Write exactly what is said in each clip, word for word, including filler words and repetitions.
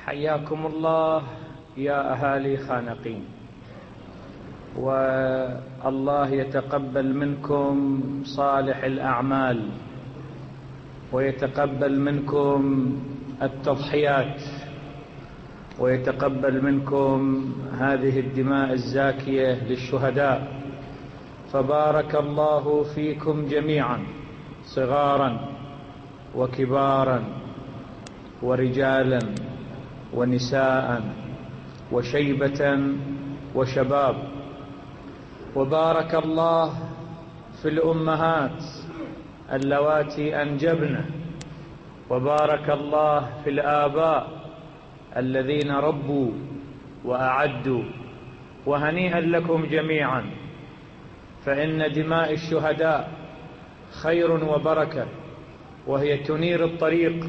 حياكم الله يا أهالي خانقين، والله يتقبل منكم صالح الأعمال ويتقبل منكم التضحيات ويتقبل منكم هذه الدماء الزاكية للشهداء. فبارك الله فيكم جميعا، صغارا وكبارا ورجالا ونساء وشيبة وشباب. وبارك الله في الأمهات اللواتي أنجبن، وبارك الله في الآباء الذين ربوا وأعدوا. وهنيئا لكم جميعا، فإن دماء الشهداء خير وبركة، وهي تنير الطريق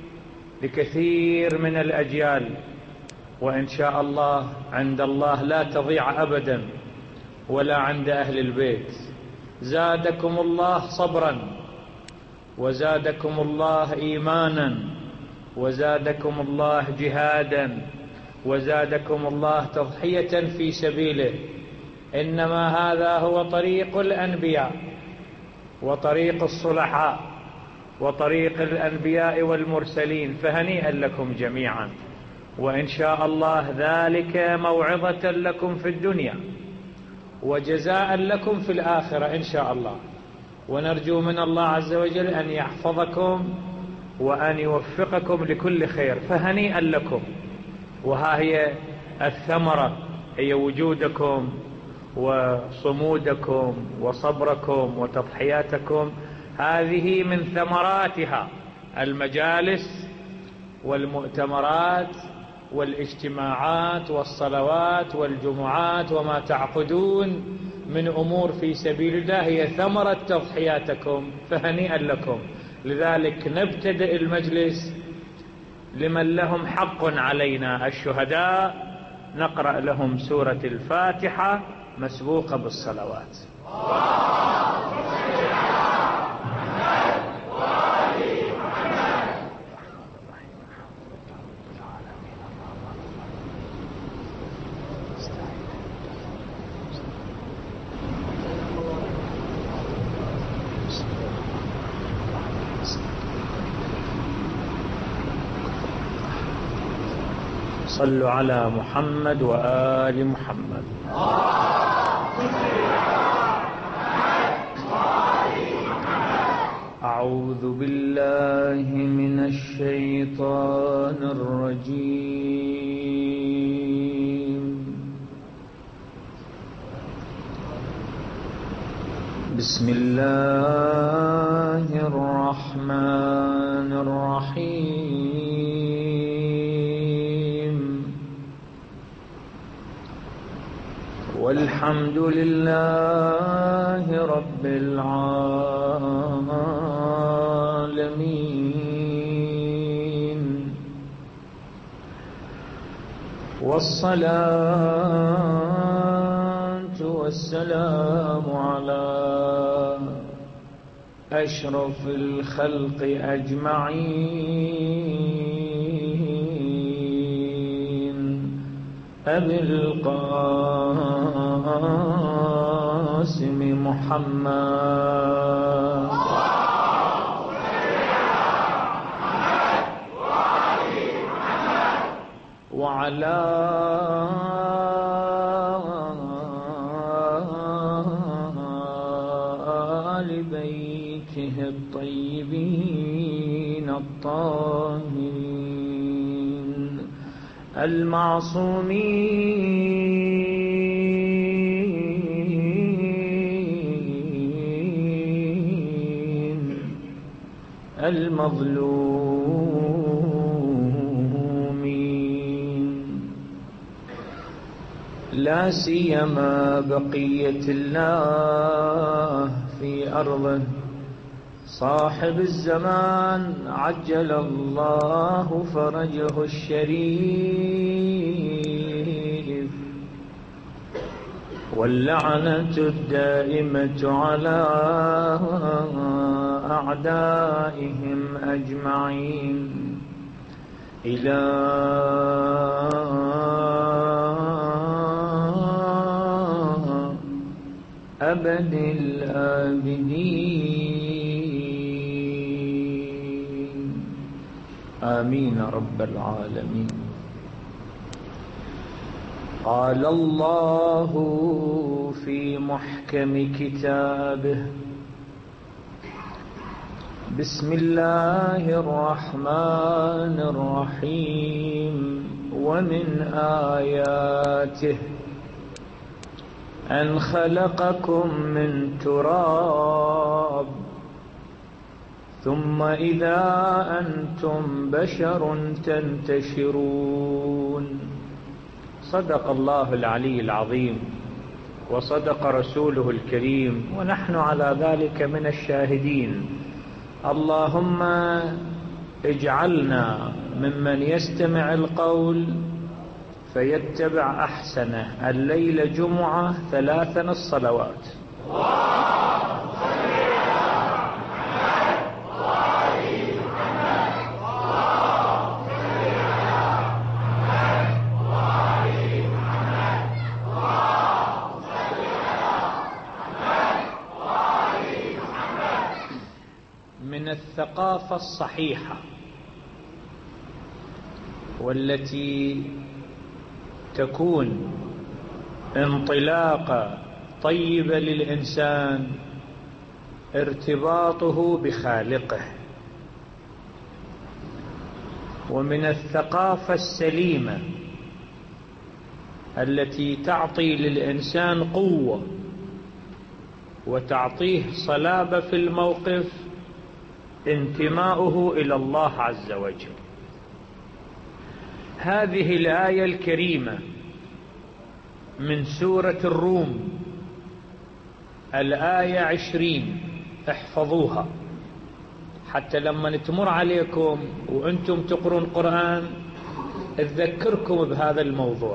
لكثير من الأجيال، وإن شاء الله عند الله لا تضيع أبدا ولا عند أهل البيت. زادكم الله صبرا، وزادكم الله إيمانا، وزادكم الله جهادا، وزادكم الله تضحية في سبيله. إنما هذا هو طريق الأنبياء وطريق الصلحاء وطريق الأنبياء والمرسلين. فهنيئا لكم جميعا، وإن شاء الله ذلك موعظة لكم في الدنيا وجزاء لكم في الآخرة إن شاء الله. ونرجو من الله عز وجل أن يحفظكم وأن يوفقكم لكل خير. فهنيئا لكم. وها هي الثمرة، هي وجودكم وصمودكم وصبركم وتضحياتكم. هذه من ثمراتها المجالس والمؤتمرات والاجتماعات والصلوات والجمعات وما تعقدون من أمور في سبيل الله، هي ثمرة تضحياتكم. فهنيئا لكم. لذلك نبتدئ المجلس لمن لهم حق علينا، الشهداء، نقرأ لهم سورة الفاتحة مسبوقة بالصلوات. صلوا على محمد وآل محمد. أعوذ بالله من الشيطان الرجيم. بسم الله الرحمن الرحيم. والحمد لله رب العالمين، والصلاة والسلام على أشرف الخلق أجمعين، أبي القاسم محمد وعلى آل بيته الطيبين الطاهرين المعصومين المظلومين، لا سيما بقية الله في أرضه، صاحب الزمان عجل الله فرجه الشريف، واللعنة الدائمة على أعدائهم أجمعين. إلى أبد الآبدين. آمين رب العالمين. قال الله في محكم كتابه: بسم الله الرحمن الرحيم. ومن آياته أن خلقكم من تراب ثم إذا أنتم بشر تنتشرون. صدق الله العلي العظيم وصدق رسوله الكريم، ونحن على ذلك من الشاهدين. اللهم اجعلنا ممن يستمع القول فيتبع أحسنه. الليلة جمعة، ثلاثا الصلوات. من الثقافة الصحيحة والتي تكون انطلاقة طيبة للإنسان ارتباطه بخالقه، ومن الثقافة السليمة التي تعطي للإنسان قوة وتعطيه صلابة في الموقف انتماؤه إلى الله عز وجل. هذه الآية الكريمة من سورة الروم، الآية عشرين، احفظوها حتى لما تمر عليكم وأنتم تقرون قرآن تذكركم بهذا الموضوع.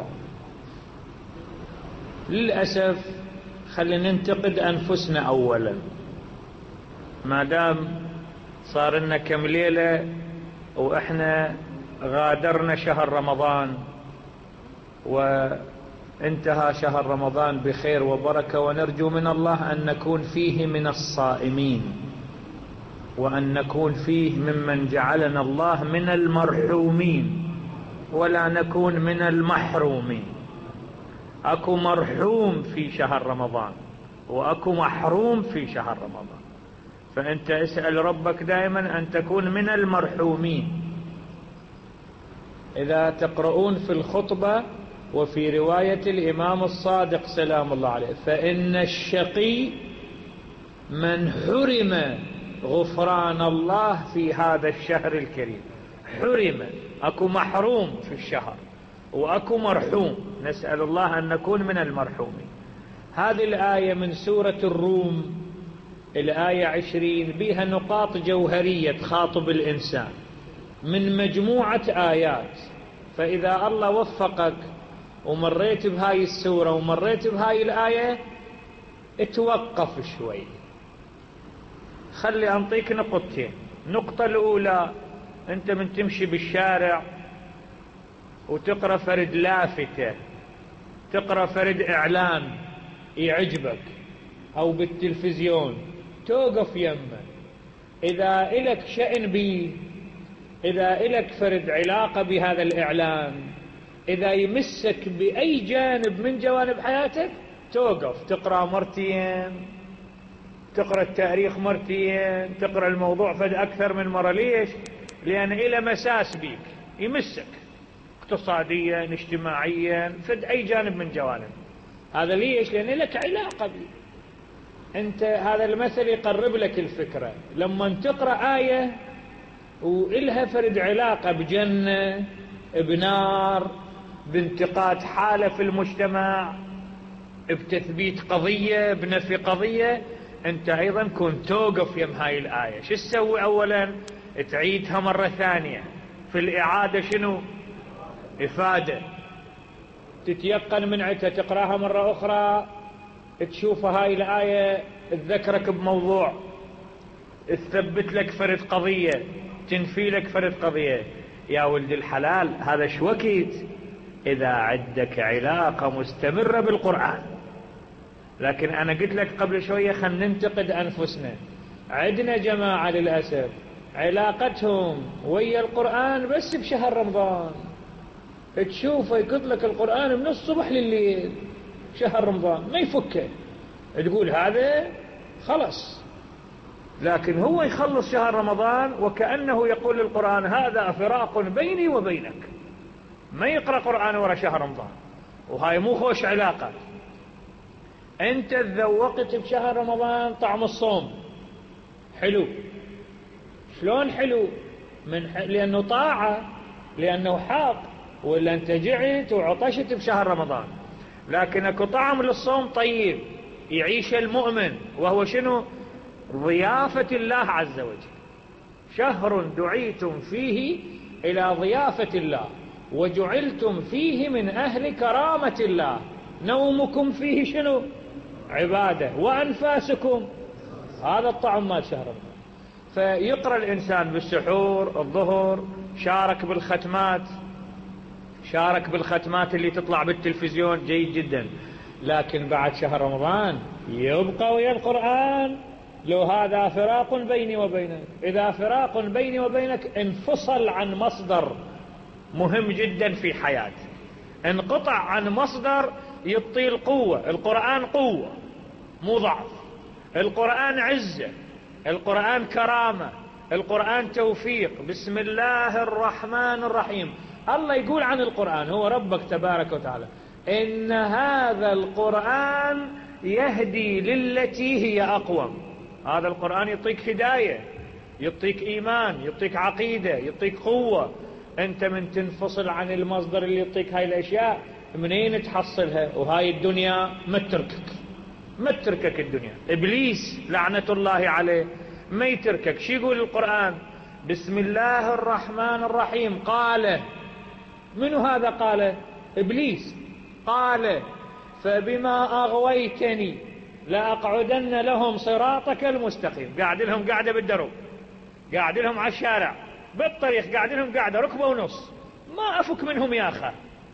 للأسف خلينا ننتقد أنفسنا أولا، ما دام صار لنا كم ليلة وإحنا غادرنا شهر رمضان وانتهى شهر رمضان بخير وبركة، ونرجو من الله أن نكون فيه من الصائمين، وأن نكون فيه ممن جعلنا الله من المرحومين، ولا نكون من المحرومين. أكو مرحوم في شهر رمضان وأكو محروم في شهر رمضان، فأنت اسأل ربك دائما أن تكون من المرحومين. إذا تقرؤون في الخطبة وفي رواية الإمام الصادق سلام الله عليه: فإن الشقي من حرم غفران الله في هذا الشهر الكريم. حرم، أكو محروم في الشهر وأكو مرحوم، نسأل الله أن نكون من المرحومين. هذه الآية من سورة الروم، الآية عشرين، بها نقاط جوهرية تخاطب الإنسان من مجموعة آيات. فإذا الله وفقك ومريت بهاي السورة ومريت بهاي الآية اتوقف شوي، خلي أنطيك نقطتين. نقطة الأولى: أنت من تمشي بالشارع وتقرأ فرد لافتة، تقرأ فرد إعلان يعجبك أو بالتلفزيون، توقف يمه. إذا إلك شأن بيه، إذا إلك فرد علاقة بهذا الإعلان، إذا يمسك بأي جانب من جوانب حياتك، توقف تقرأ مرتين، تقرأ التاريخ مرتين، تقرأ الموضوع فد أكثر من مرة. ليش؟ لأن إلى مساس بيك، يمسك اقتصاديا اجتماعيا فد أي جانب من جوانب. هذا ليش؟ لأن لك علاقة بيه. أنت هذا المثل يقرب لك الفكرة. لما تقرأ آية وإلها فرد علاقة بجنة، بنار، بانتقاد حالة في المجتمع، بتثبيت قضية، بنفي قضية، أنت أيضا كنت توقف يم هاي الآية. شو تسوي؟ أولا تعيدها مرة ثانية. في الإعادة شنو؟ إفادة. تتيقن من عدها، تقراها مرة أخرى، تشوف هاي الآية تذكرك بموضوع، تثبت لك فرد قضية، تنفي لك فرد قضية. يا ولد الحلال هذا شوكيت إذا عندك علاقة مستمرة بالقرآن. لكن أنا قلت لك قبل شوية خلنا ننتقد أنفسنا. عندنا جماعة للأسف علاقتهم ويا القرآن بس بشهر رمضان، تشوفه يقط لك القرآن من الصبح لليل شهر رمضان ما يفكه، تقول هذا خلص. لكن هو يخلص شهر رمضان وكأنه يقول للقرآن هذا فراق بيني وبينك، ما يقرأ قرآن ورا شهر رمضان، وهاي مو خوش علاقة. انت تذوقت بشهر رمضان طعم الصوم حلو. شلون حلو؟ من ح... لأنه طاعة، لأنه حق، ولا انت جعت وعطشت بشهر رمضان. لكن اكو طعم للصوم طيب يعيش المؤمن، وهو شنو؟ ضيافة الله عز وجل. شهر دعيتم فيه إلى ضيافة الله وجعلتم فيه من أهل كرامة الله. نومكم فيه شنو؟ عبادة. وأنفاسكم هذا الطعم مال شهر رمضان. فيقرأ الإنسان بالسحور الظهر، شارك بالختمات، شارك بالختمات اللي تطلع بالتلفزيون جيد جدا. لكن بعد شهر رمضان يبقى ويا القرآن. لو هذا فراق بيني وبينك، إذا فراق بيني وبينك انفصل عن مصدر مهم جدا في حياتي، انقطع عن مصدر يعطي القوة. القرآن قوة مو ضعف، القرآن عزة، القرآن كرامة، القرآن توفيق. بسم الله الرحمن الرحيم. الله يقول عن القرآن، هو ربك تبارك وتعالى، إن هذا القرآن يهدي للتي هي أقوم. هذا القرآن يعطيك هداية، يعطيك إيمان، يعطيك عقيدة، يعطيك قوة. أنت من تنفصل عن المصدر اللي يعطيك هاي الأشياء منين تحصلها؟ وهاي الدنيا ما تتركك، ما تتركك الدنيا. إبليس لعنة الله عليه ما يتركك. شو يقول القرآن؟ بسم الله الرحمن الرحيم. قال، منو هذا قال؟ إبليس. قال فبما أغويتني لأقعدن لهم صراطك المستقيم. قاعد لهم قاعدة بالدرب، قاعد لهم على الشارع بالطريق، قاعد لهم قاعدة ركبة ونص، ما أفك منهم يا أخي.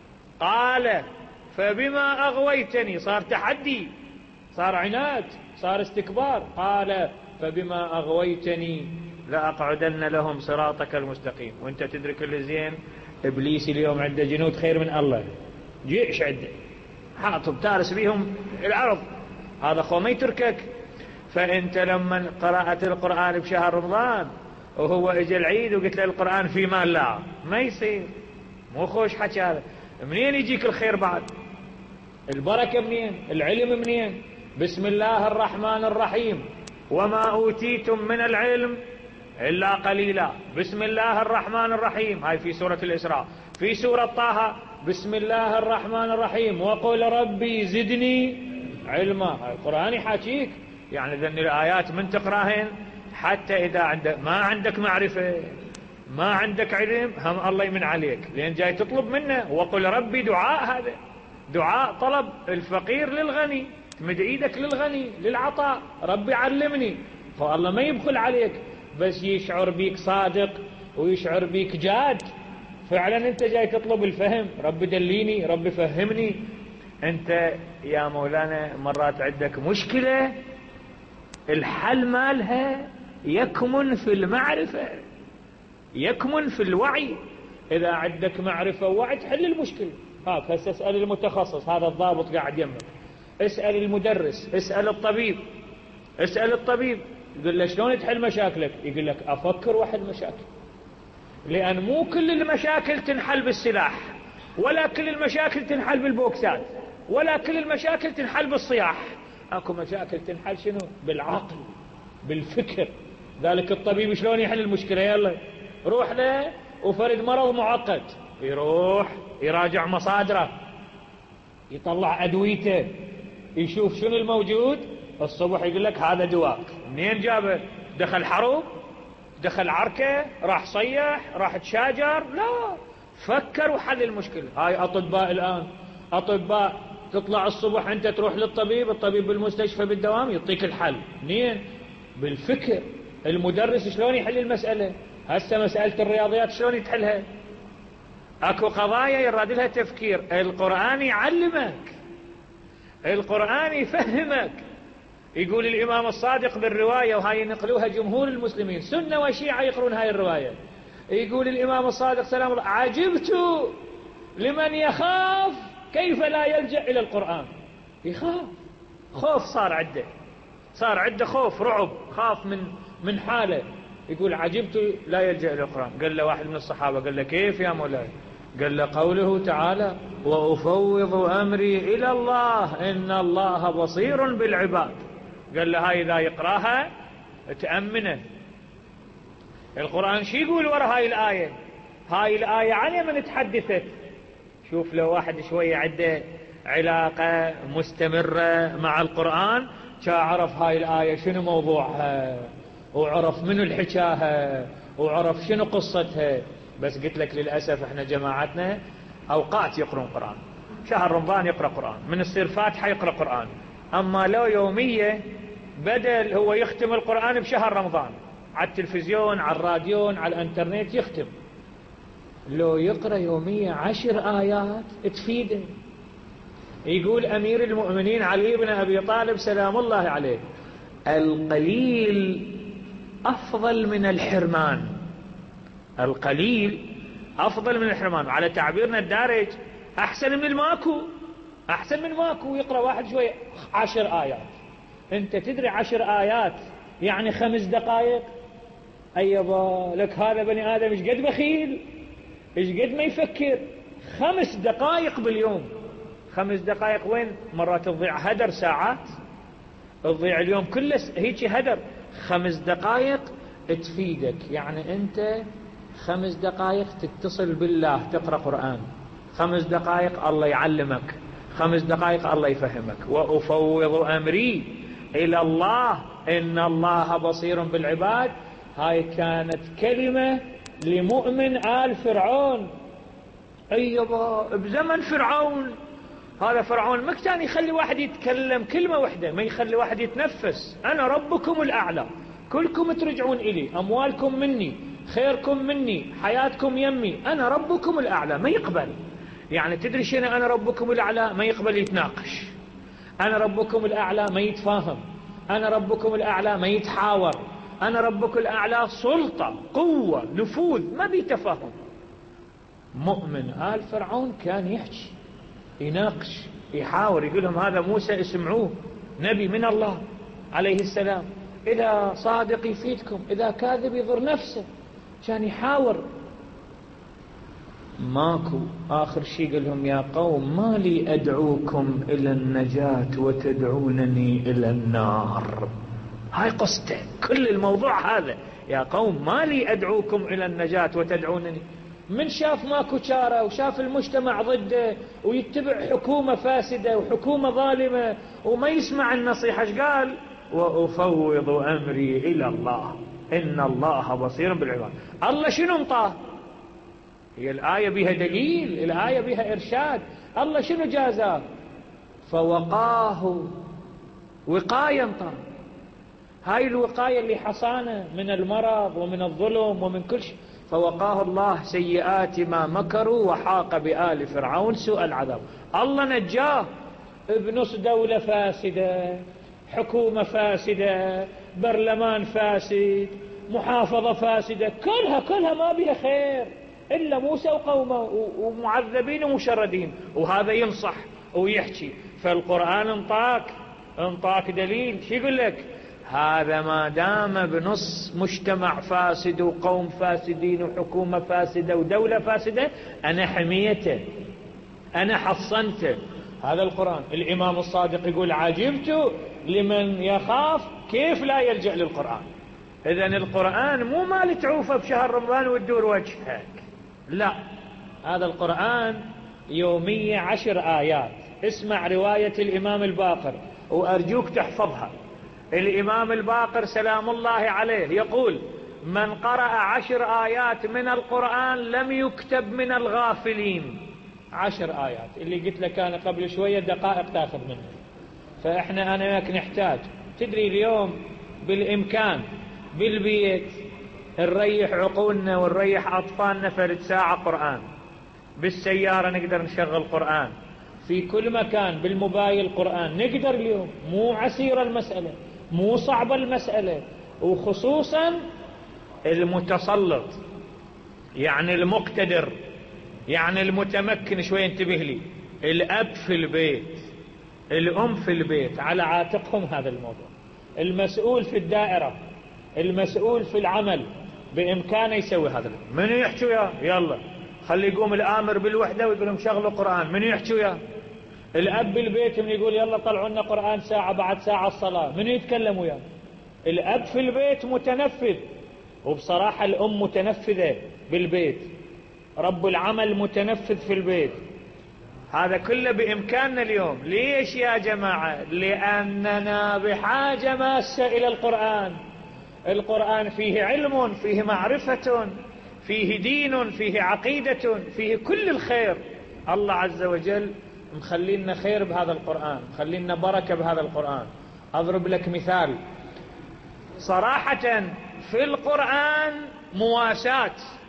قال فبما أغويتني، صار تحدي، صار عناد، صار استكبار. قال فبما أغويتني لأقعدن لهم صراطك المستقيم. وانت تدرك اللي زين إبليس اليوم عنده جنود خير من الله، جيش عنده حاطب تارس بيهم الأرض. هذا خو ما يتركك. فانت لما قرأت القرآن بشهر رمضان وهو اجى العيد وقلت له القرآن في مال لا، ما يصير، مو خوش حكي هذا. منين يجيك الخير بعد؟ البركة منين؟ العلم منين؟ بسم الله الرحمن الرحيم. وما أوتيتم من العلم إلا قليلا. بسم الله الرحمن الرحيم، هاي في سورة الإسراء. في سورة طه بسم الله الرحمن الرحيم وقل ربي زدني علما. القرآن يحاكيك يعني ذن الآيات من تقراهن حتى إذا عندك ما عندك معرفة، ما عندك علم، هم الله يمن عليك، لأن جاي تطلب منه. وقل ربي دعاء، هذا دعاء طلب الفقير للغني، تمد ايدك للغني للعطاء. ربي علمني، فالله ما يبخل عليك، بس يشعر بيك صادق ويشعر بيك جاد. فعلا انت جاي تطلب الفهم، ربي دليني، ربي فهمني. انت يا مولانا مرات عندك مشكلة، الحل مالها يكمن في المعرفة، يكمن في الوعي. اذا عندك معرفة ووعي تحل المشكلة. هاك هسه اسأل المتخصص، هذا الضابط قاعد يمك، اسأل المدرس، اسأل الطبيب، اسأل الطبيب يقول له شلون تحل مشاكلك؟ يقول لك افكر واحل مشاكل. لان مو كل المشاكل تنحل بالسلاح، ولا كل المشاكل تنحل بالبوكسات، ولا كل المشاكل تنحل بالصياح. اكو مشاكل تنحل شنو؟ بالعقل، بالفكر. ذلك الطبيب شلون يحل المشكلة؟ يلا روح له وفرد مرض معقد، يروح يراجع مصادره، يطلع أدويته، يشوف شنو الموجود. الصبح يقول لك هذا دواك. منين جابه؟ دخل حرب، دخل عركة، راح صيح، راح تشاجر؟ لا، فكر وحل المشكلة. هاي أطباء الآن، أطباء تطلع الصبح أنت تروح للطبيب، الطبيب بالمستشفى بالدوام يعطيك الحل. منين؟ بالفكر. المدرس شلون يحل المسألة؟ هسه مسألة الرياضيات شلون يتحلها؟ اكو قضايا يراد لها تفكير. القرآن يعلمك، القرآن يفهمك. يقول الإمام الصادق بالرواية، وهاي نقلوها جمهور المسلمين سنة وشيعة يقرون هاي الرواية. يقول الإمام الصادق سلام الله: عجبت لمن يخاف كيف لا يلجأ إلى القرآن. يخاف، خوف صار عنده، صار عنده خوف، رعب، خاف من من حاله. يقول: عجبت لا يلجأ إلى القرآن. قال له واحد من الصحابة، قال له: كيف يا مولاي؟ قال له: قوله تعالى: وأفوض أمري إلى الله إن الله بصير بالعباد. قال له: هاي إذا يقراها تأمنه. القرآن شو يقول ورا هاي الآية؟ هاي الآية عن من تحدثت. شوف لو واحد شوية عنده علاقة مستمرة مع القرآن عرف هاي الآية شنو موضوعها، وعرف منو الحكاها، وعرف شنو قصتها. بس قلت لك للأسف احنا جماعتنا أوقات يقرون قرآن. شهر رمضان يقرأ قرآن، من الصير فاتحة يقرأ قرآن. أما لو يومية بدل هو يختم القرآن بشهر رمضان، على التلفزيون، على الراديون، على الانترنت يختم. لو يقرأ يومية عشر آيات تفيده. يقول أمير المؤمنين علي بن أبي طالب سلام الله عليه: القليل أفضل من الحرمان. القليل أفضل من الحرمان، على تعبيرنا الدارج أحسن من الماكو، أحسن من ماكو. يقرأ واحد شوية عشر آيات. أنت تدري عشر آيات يعني خمس دقائق؟ أيضا لك هذا بني آدم إيش قد بخيل، إيش قد ما يفكر. خمس دقائق باليوم، خمس دقائق وين؟ مرات تضيع هدر ساعات، تضيع اليوم كله هيك هدر. خمس دقائق تفيدك، يعني أنت خمس دقائق تتصل بالله تقرأ قرآن، خمس دقائق الله يعلمك، خمس دقائق الله يفهمك. وأفوض أمري إلى الله إن الله بصير بالعباد. هاي كانت كلمة لمؤمن آل فرعون. أيضا بزمن فرعون، هذا فرعون ما كان يخلي واحد يتكلم كلمة واحدة، ما يخلي واحد يتنفس. أنا ربكم الأعلى، كلكم ترجعون إلي، أموالكم مني، خيركم مني، حياتكم يمي، أنا ربكم الأعلى. ما يقبل. يعني تدري شنو أنا ربكم الأعلى؟ ما يقبل يتناقش. أنا ربكم الأعلى ما يتفاهم. أنا ربكم الأعلى ما يتحاور. أنا ربكم الأعلى سلطة، قوة، نفوذ، ما بيتفاهم. مؤمن آل فرعون كان يحكي، يناقش، يحاور، يقول لهم هذا موسى اسمعوه، نبي من الله عليه السلام، إذا صادق يفيدكم، إذا كاذب يضر نفسه. كان يحاور. ماكو. آخر شيء قال لهم: يا قوم ما لي أدعوكم إلى النجاة وتدعونني إلى النار. هاي قصته، كل الموضوع هذا. يا قوم ما لي أدعوكم إلى النجاة وتدعونني. من شاف ماكو شارة وشاف المجتمع ضده ويتبع حكومة فاسدة وحكومة ظالمة وما يسمع النصيحة، ايش قال؟ وأفوض أمري إلى الله إن الله بصير بالعباد. الله شنو انطاه؟ هي الآية بها دليل، الآية بها إرشاد. الله شنو جازاه؟ فوقاه وقاية انطاه. هاي الوقاية اللي حصانه من المرض ومن الظلم ومن كل شيء. فوقاه الله سيئات ما مكروا وحاق بآل فرعون سوء العذاب. الله نجاه بنص دولة فاسدة، حكومة فاسدة، برلمان فاسد، محافظة فاسدة، كلها كلها ما بها خير إلا موسى وقومه ومعذبين ومشردين. وهذا ينصح ويحكي. فالقرآن انطاك انطاك دليل. شو يقول لك؟ هذا ما دام بنص مجتمع فاسد وقوم فاسدين وحكومة فاسدة ودولة فاسدة، أنا حميته، أنا حصنته. هذا القرآن. الإمام الصادق يقول: عجبت لمن يخاف كيف لا يلجأ للقرآن. إذن القرآن مو مال تعوفه بشهر رمضان وتدور وجهك، لا. هذا القرآن يومية عشر آيات. اسمع رواية الإمام الباقر وأرجوك تحفظها. الإمام الباقر سلام الله عليه يقول: من قرأ عشر آيات من القرآن لم يكتب من الغافلين. عشر آيات اللي قلت لك أنا قبل شوية دقائق تأخذ منه. فإحنا أنا وياك نحتاج. تدري اليوم بالإمكان بالبيت نريح عقولنا ونريح أطفالنا فرد ساعة قرآن. بالسيارة نقدر نشغل قرآن، في كل مكان بالموبايل قرآن، نقدر اليوم. مو عسيرة المسألة، مو صعبة المسألة. وخصوصا المتسلط، يعني المقتدر، يعني المتمكن، شوي انتبه لي، الأب في البيت، الأم في البيت، على عاتقهم هذا الموضوع. المسؤول في الدائرة، المسؤول في العمل، بإمكانه يسوي هذا. من يحكي وياه؟ يلا خلي يقوم الآمر بالوحدة ويقول لهم شغلوا قرآن. من يحكي وياه؟ الأب بالبيت من يقول يلا طلعوا لنا قرآن ساعة بعد ساعة الصلاة. من يتكلم وياه؟ الأب في البيت متنفذ، وبصراحة الأم متنفذة بالبيت، رب العمل متنفذ في البيت. هذا كله بإمكاننا اليوم. ليش يا جماعة؟ لأننا بحاجة ماسة إلى القرآن. القرآن فيه علم، فيه معرفة، فيه دين، فيه عقيدة، فيه كل الخير. الله عز وجل مخلينا خير بهذا القرآن، مخلينا بركة بهذا القرآن. أضرب لك مثال صراحة، في القرآن مواساة.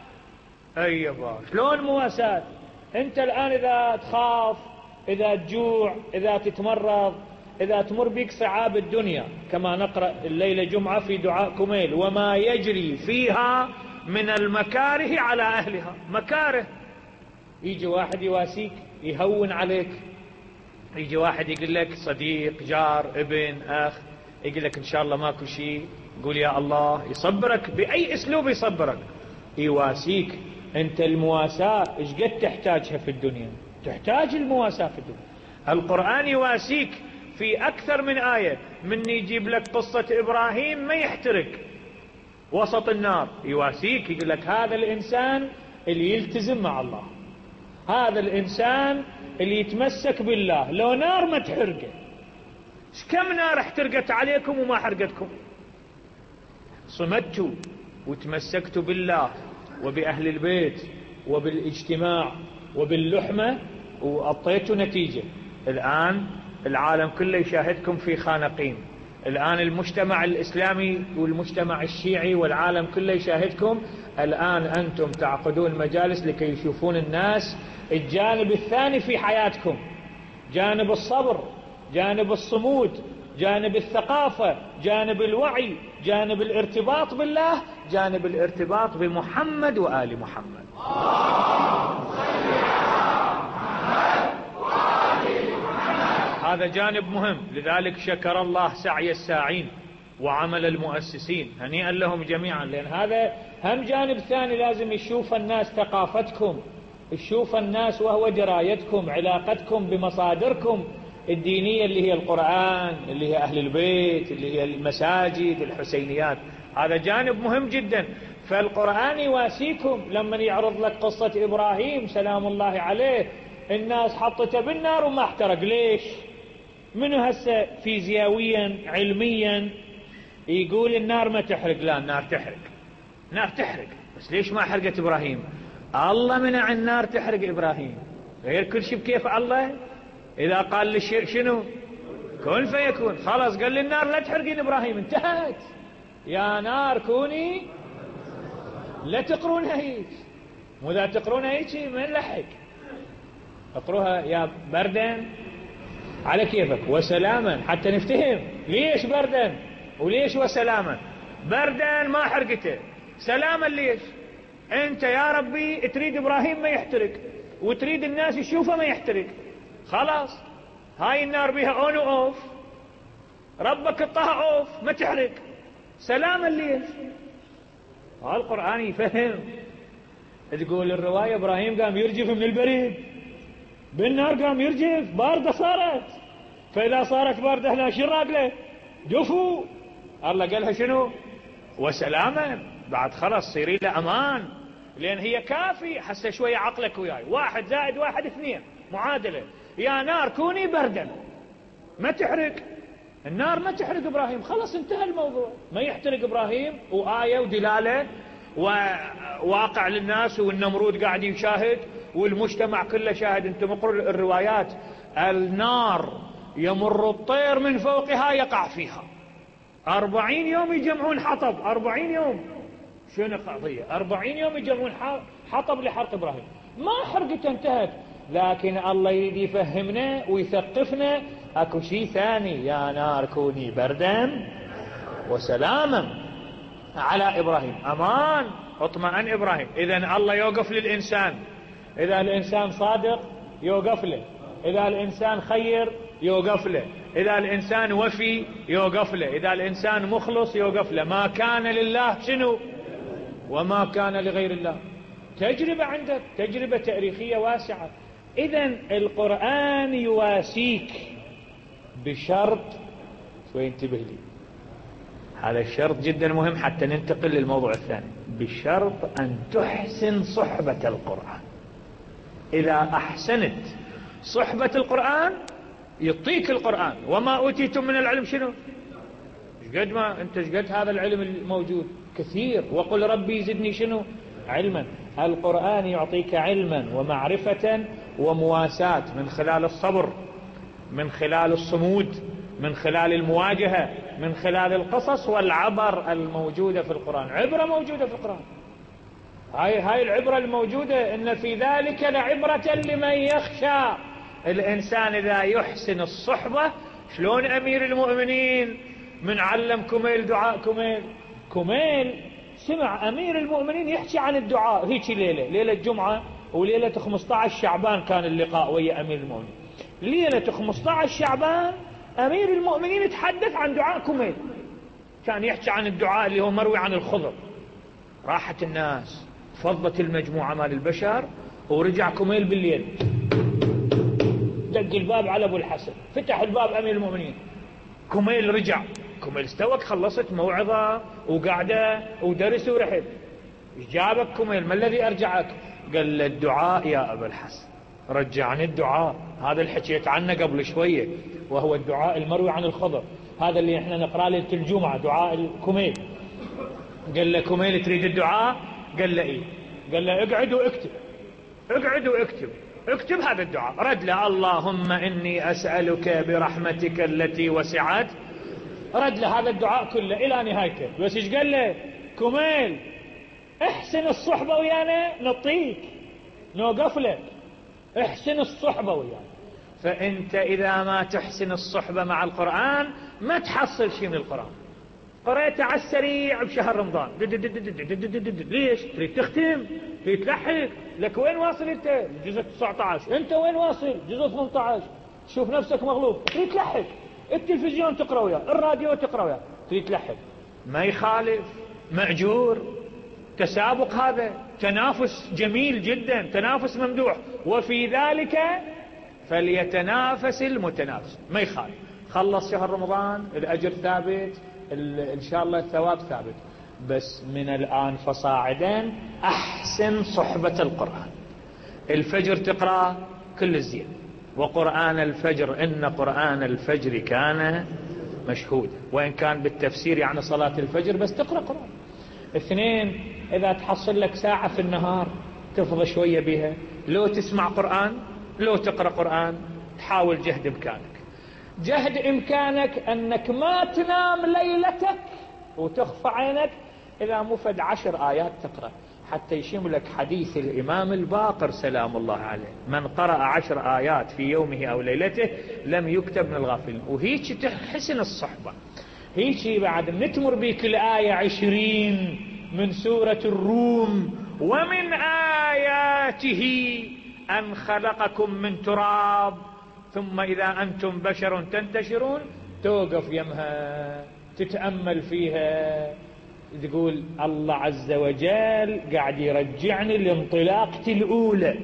أيوة، شلون مواساة؟ أنت الآن إذا تخاف، إذا تجوع، إذا تتمرض، إذا تمر بك صعاب الدنيا، كما نقرأ الليلة جمعة في دعاء كميل، وما يجري فيها من المكاره على أهلها. مكاره، يجي واحد يواسيك، يهون عليك. يجي واحد يقول لك صديق، جار، ابن، أخ، يقول لك إن شاء الله ماكو شيء، قول يا الله، يصبرك بأي أسلوب، يصبرك، يواسيك. أنت المواساة إيش قد تحتاجها في الدنيا؟ تحتاج المواساة في الدنيا. القرآن يواسيك في أكثر من آية. من يجيب لك قصة إبراهيم ما يحترق وسط النار، يواسيك، يقول لك هذا الإنسان اللي يلتزم مع الله، هذا الإنسان اللي يتمسك بالله، لو نار ما تحرقه. كم نار احترقت عليكم وما حرقتكم؟ صمتوا وتمسكتوا بالله وبأهل البيت وبالاجتماع وباللحمة، وأعطيتوا نتيجة. الآن العالم كله يشاهدكم في خانقين. الآن المجتمع الإسلامي والمجتمع الشيعي والعالم كله يشاهدكم. الآن أنتم تعقدون مجالس لكي يشوفون الناس الجانب الثاني في حياتكم، جانب الصبر، جانب الصمود، جانب الثقافة، جانب الوعي، جانب الارتباط بالله، جانب الارتباط بمحمد وآل محمد. هذا جانب مهم. لذلك شكر الله سعي الساعين وعمل المؤسسين، هنيئا لهم جميعا، لأن هذا هم جانب ثاني لازم يشوف الناس ثقافتكم، يشوف الناس وهو درايتكم، علاقتكم بمصادركم الدينية اللي هي القرآن، اللي هي أهل البيت، اللي هي المساجد، الحسينيات. هذا جانب مهم جدا. فالقرآن يواسيكم. لما يعرض لك قصة إبراهيم سلام الله عليه، الناس حطته بالنار وما احترق. ليش؟ منو هسه فيزيائيا علميا يقول النار ما تحرق؟ لا، النار تحرق، النار تحرق. بس ليش ما حرقت إبراهيم؟ الله منع النار تحرق إبراهيم، غير كل شيء بكيف الله. إذا قال للشيء شنو؟ كن فيكون. خلاص قال للنار لا تحرقين إبراهيم، انتهت. يا نار كوني، لا تقرونها هيك. وإذا تقرونها هيك من لحق، اقروها يا بردا على كيفك وسلاما، حتى نفتهم ليش بردا وليش وسلاما. بردا ما حرقته، سلاما ليش؟ انت يا ربي تريد إبراهيم ما يحترق، وتريد الناس يشوفه ما يحترق. خلاص هاي النار بها اون واوف، ربك اطها اوف ما تحرق، سلاما ليش؟ القرآن يفهم. تقول الرواية إبراهيم قام يرجف من البريد، بالنار قام يرجف، باردة صارت. فإذا صارت باردة لا شراق له جفو. الله قالها شنو؟ وسلاما. بعد خلاص صيري له أمان، لأن هي كافي. حس شوية عقلك وياي، واحد زائد واحد اثنين، معادلة. يا نار كوني بردا ما تحرق. النار ما تحرق إبراهيم، خلاص انتهى الموضوع. ما يحترق إبراهيم، وآية ودلالة وواقع للناس، والنمرود قاعد يشاهد، والمجتمع كله شاهد. انتم اقروا الروايات، النار يمر الطير من فوقها يقع فيها. أربعين يوم يجمعون حطب، أربعين يوم. شنو قضية؟ أربعين يوم يجمعون حطب لحرق إبراهيم. ما حرقت انتهت، لكن الله يريد يفهمنا ويثقفنا اكو شيء ثاني. يا نار كوني بردا وسلاما على إبراهيم، أمان اطمئن إبراهيم. إذن الله يوقف للإنسان، إذا الإنسان صادق يوقف له، إذا الإنسان خير يوقف له، إذا الإنسان وفي يوقف له، إذا الإنسان مخلص يوقف له. ما كان لله شنو وما كان لغير الله. تجربة عندك، تجربة تاريخية واسعة. إذن القرآن يواسيك بشرط، شوي انتبه لي، هذا الشرط جدا مهم حتى ننتقل للموضوع الثاني، بشرط أن تحسن صحبة القرآن. إذا أحسنت صحبة القرآن يعطيك القرآن. وما أوتيتم من العلم شنو؟ شقد ما أنت شقد هذا العلم الموجود كثير. وقل ربي زدني شنو؟ علما. القرآن يعطيك علما ومعرفة ومواساة من خلال الصبر، من خلال الصمود، من خلال المواجهة، من خلال القصص والعبر الموجودة في القرآن. عبرة موجودة في القرآن، هاي هاي العبرة الموجودة، إن في ذلك لعبرة لمن يخشى. الإنسان إذا يحسن الصحبة، شلون أمير المؤمنين من علم كميل دعاء كميل، كميل سمع أمير المؤمنين يحكي عن الدعاء. هيك ليلة ليلة جمعة وليلة خمسة عشر شعبان كان اللقاء ويا أمير المؤمنين. ليلة خمسة عشر شعبان أمير المؤمنين يتحدث عن دعاء كميل، كان يحكي عن الدعاء اللي هو مروي عن الخضر. راحت الناس، فضت المجموعة مال البشر، ورجع كميل بالليل دق الباب على أبو الحسن، فتح الباب أمير المؤمنين، كميل رجع. كميل استوت خلصت موعظة وقعدة ودرس ورحل. ايش جابك كميل؟ ما الذي أرجعك؟ قال له الدعاء يا أبو الحسن، رجعني الدعاء. هذا اللي حكيت عنه قبل شوية، وهو الدعاء المروي عن الخضر، هذا اللي احنا نقرأ ليلة الجمعة، دعاء الكميل. قال له كميل تريد الدعاء؟ قال له ايه. قال له اقعد واكتب، اقعد واكتب، اكتب هذا الدعاء. رد له اللهم إني أسألك برحمتك التي وسعت. رد له هذا الدعاء كله إلى نهايته. بس ايش قال له كميل؟ احسن الصحبة ويانا نطيك، نوقف لك، احسن الصحبة ويانا. فأنت إذا ما تحسن الصحبة مع القرآن ما تحصل شيء من القرآن. قرأت على السريع بشهر رمضان، ليش؟ تريد تختم، تريد تلحق، لك وين واصل انت؟ جزء تسعة عشر. انت وين واصل؟ جزء ثمانية عشر. شوف نفسك مغلوب، تريد تلحق. التلفزيون تقرأ وياه، الراديو تقرأ وياه، تريد تلحق. ما يخالف، مأجور، تسابق، هذا تنافس جميل جدا، تنافس ممدوح. وفي ذلك فليتنافس المتنافس، ما يخالف. خلص شهر رمضان الأجر ثابت، إن شاء الله الثواب ثابت. بس من الآن فصاعدا أحسن صحبة القرآن. الفجر تقرأ كل الزين، وقرآن الفجر إن قرآن الفجر كان مشهودا، وإن كان بالتفسير يعني صلاة الفجر، بس تقرأ قرآن. اثنين، إذا تحصل لك ساعة في النهار تفضى شوية بها، لو تسمع قرآن لو تقرأ قرآن، تحاول جهد إمكانك. جهد إمكانك أنك ما تنام ليلتك وتخفى عينك إذا مفد عشر آيات تقرأ، حتى يشملك حديث الإمام الباقر سلام الله عليه: من قرأ عشر آيات في يومه أو ليلته لم يكتب من الغافلين. وهيك تحسن الصحبة. هيك بعد نتمر بك الآية عشرين من سورة الروم: ومن آياته أن خلقكم من تراب ثم إذا أنتم بشر تنتشرون. توقف يمها تتأمل فيها، تقول الله عز وجل قاعد يرجعني لانطلاقتي الأولى.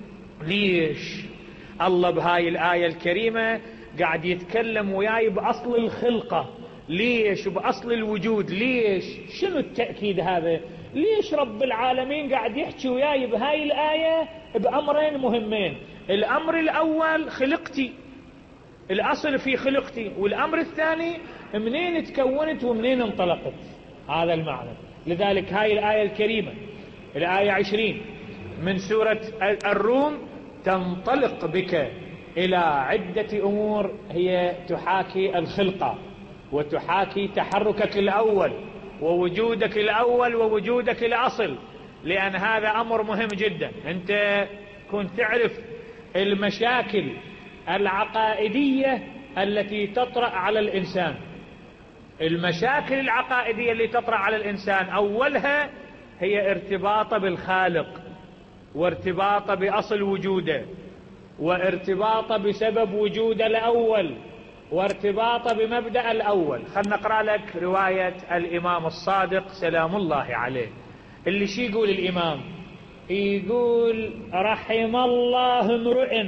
ليش؟ الله بهاي الآية الكريمة قاعد يتكلم وياي بأصل الخلقة. ليش؟ بأصل الوجود. ليش؟ شنو التأكيد هذا؟ ليش رب العالمين قاعد يحكي وياي بهاي الآية بأمرين مهمين؟ الأمر الأول خلقتي، الأصل في خلقتي، والأمر الثاني منين تكونت ومنين انطلقت. هذا المعنى. لذلك هاي الآية الكريمة الآية عشرين من سورة الروم تنطلق بك إلى عدة أمور هي تحاكي الخلقة، وتحاكي تحركك الأول ووجودك الأول ووجودك الأصل. لأن هذا أمر مهم جدا. أنت كنت تعرف المشاكل العقائدية التي تطرأ على الإنسان. المشاكل العقائدية اللي تطرأ على الإنسان أولها هي ارتباطه بالخالق، وارتباطه بأصل وجوده، وارتباطه بسبب وجوده الأول، وارتباطه بمبدأ الأول. خلنا نقرأ لك رواية الإمام الصادق سلام الله عليه. اللي شي يقول الإمام؟ يقول رحم الله امرئ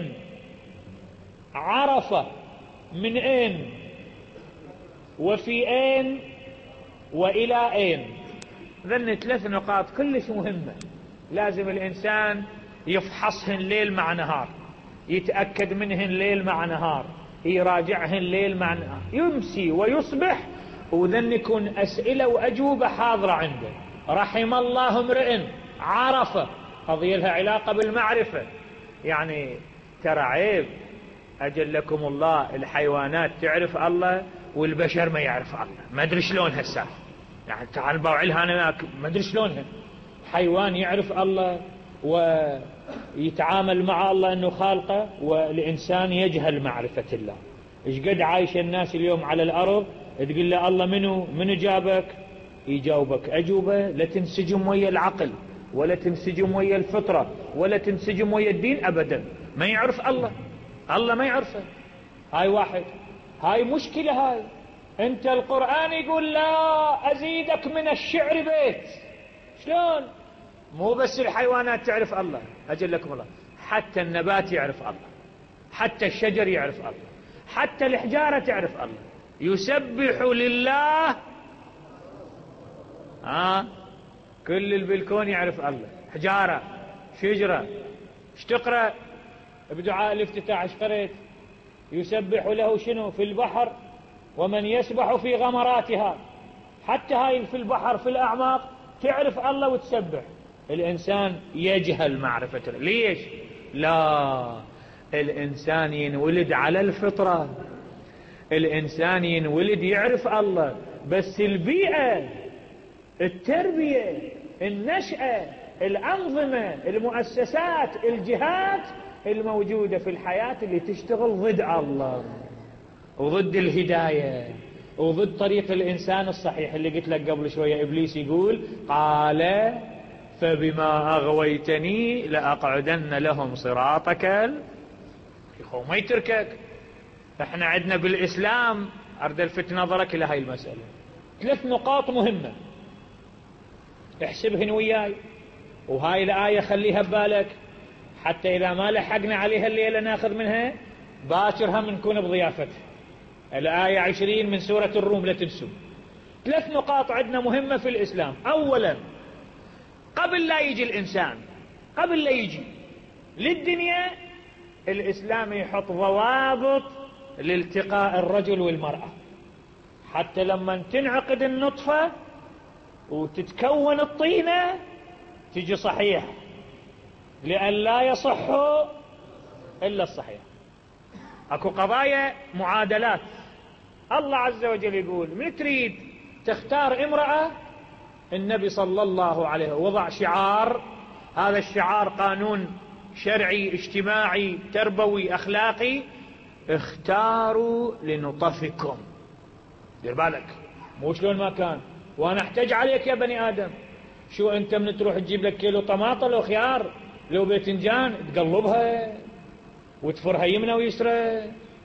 عرف من أين وفي أين وإلى أين. ذن ثلاث نقاط كلش مهمة لازم الإنسان يفحصهن ليل مع نهار، يتأكد منهن ليل مع نهار، يراجعهن ليل مع نهار، يمسي ويصبح وذن يكون أسئلة وأجوبة حاضرة عنده. رحم الله امرئ عرف، قضية لها علاقة بالمعرفة. يعني ترى عيب أجلكم الله الحيوانات تعرف الله والبشر ما يعرف الله، ما أدري شلون هالسالفة. يعني تعال بوعلها أنا ما أدري شلونها. حيوان يعرف الله ويتعامل مع الله أنه خالقه، والإنسان يجهل معرفة الله. إيش قد عايش الناس اليوم على الأرض تقول له الله منو منو جابك، يجاوبك أجوبة لا تنسجم ويا العقل ولا تنسجم ويا الفطرة ولا تنسجم ويا الدين أبدا. ما يعرف الله، الله ما يعرفه. هاي واحد، هاي مشكلة. هاي انت القرآن يقول لا أزيدك من الشعر بيت. شلون؟ مو بس الحيوانات تعرف الله أجلكم الله، حتى النبات يعرف الله، حتى الشجر يعرف الله، حتى الحجارة تعرف الله. يسبح لله. آه كل اللي بالكون يعرف الله. حجارة، شجرة. ايش تقرأ بدعاء الافتتاح؟ ايش قريت؟ يسبح له شنو في البحر ومن يسبح في غمراتها. حتى هاي في البحر في الأعماق تعرف الله وتسبح. الإنسان يجهل معرفة الله. ليش؟ لا، الإنسان ينولد على الفطرة، الإنسان ينولد يعرف الله، بس البيئة، التربية، النشأة، الأنظمة، المؤسسات، الجهات الموجودة في الحياة اللي تشتغل ضد الله وضد الهداية وضد طريق الإنسان الصحيح. اللي قلت لك قبل شوية إبليس يقول قال فبما أغويتني لأقعدن لهم صراطك. يخو ما يتركك. احنا عندنا بالإسلام أرد الفت نظرك إلى هاي المسألة. ثلاث نقاط مهمة احسبهن وياي، وهاي الآية خليها ببالك حتى إذا ما لحقنا عليها الليلة ناخذ منها باكر هم نكون بضيافتها. الآية عشرين من سورة الروم لا تنسوا. ثلاث نقاط عندنا مهمة في الإسلام. أولا، قبل لا يجي الإنسان، قبل لا يجي للدنيا، الإسلام يحط ضوابط لالتقاء الرجل والمرأة، حتى لما تنعقد النطفة وتتكون الطينة تجي صحيح، لأن لا يصح إلا الصحيح. أكو قضايا معادلات. الله عز وجل يقول من تريد تختار امرأة، النبي صلى الله عليه وسلم وضع شعار، هذا الشعار قانون شرعي اجتماعي تربوي أخلاقي: اختاروا لنطفكم. دير بالك، مو شلون ما كان وانا احتاج عليك يا بني آدم. شو انت من تروح تجيب لك كيلو طماطة لو خيار لو باذنجان تقلبها وتفرها يمنى ويسرى؟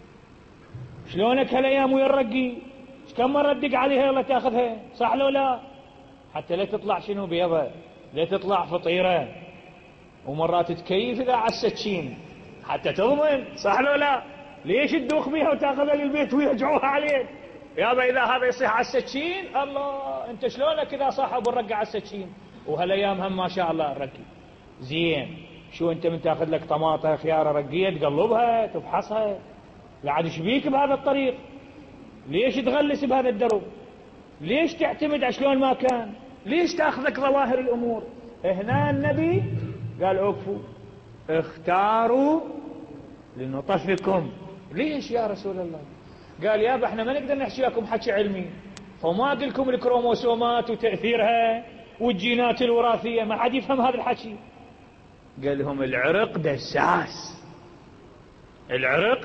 شلونك هالايام ويا الرقي؟ كم مرة تدق عليها يلا تاخذها، صح لو لا؟ حتى لا تطلع شنو بيضة، لا تطلع فطيرة، ومرات تكيف اذا على السكين حتى تضمن، صح لو لا؟ ليش تدوخ بيها وتاخذها للبيت ويرجعوها عليك؟ يابا اذا هذا يصيح على السكين، الله انت شلونك اذا صاحوا بالرقة على السكين؟ وهالايام هم ما شاء الله الرقي زين. شو انت من تاخذ لك طماطة خيارة رقية تقلبها تفحصها؟ لا عاد شبيك بهذا الطريق؟ ليش تغلس بهذا الدرب؟ ليش تعتمد على شلون ما كان؟ ليش تاخذك ظواهر الامور؟ هنا النبي قال اوقفوا اختاروا لنطفكم. ليش يا رسول الله؟ قال يابا احنا ما نقدر نحكي لكم حكي علمي، فما اقول لكم الكروموسومات وتاثيرها والجينات الوراثية، ما حد يفهم هذا الحكي. قال لهم العرق دساس، العرق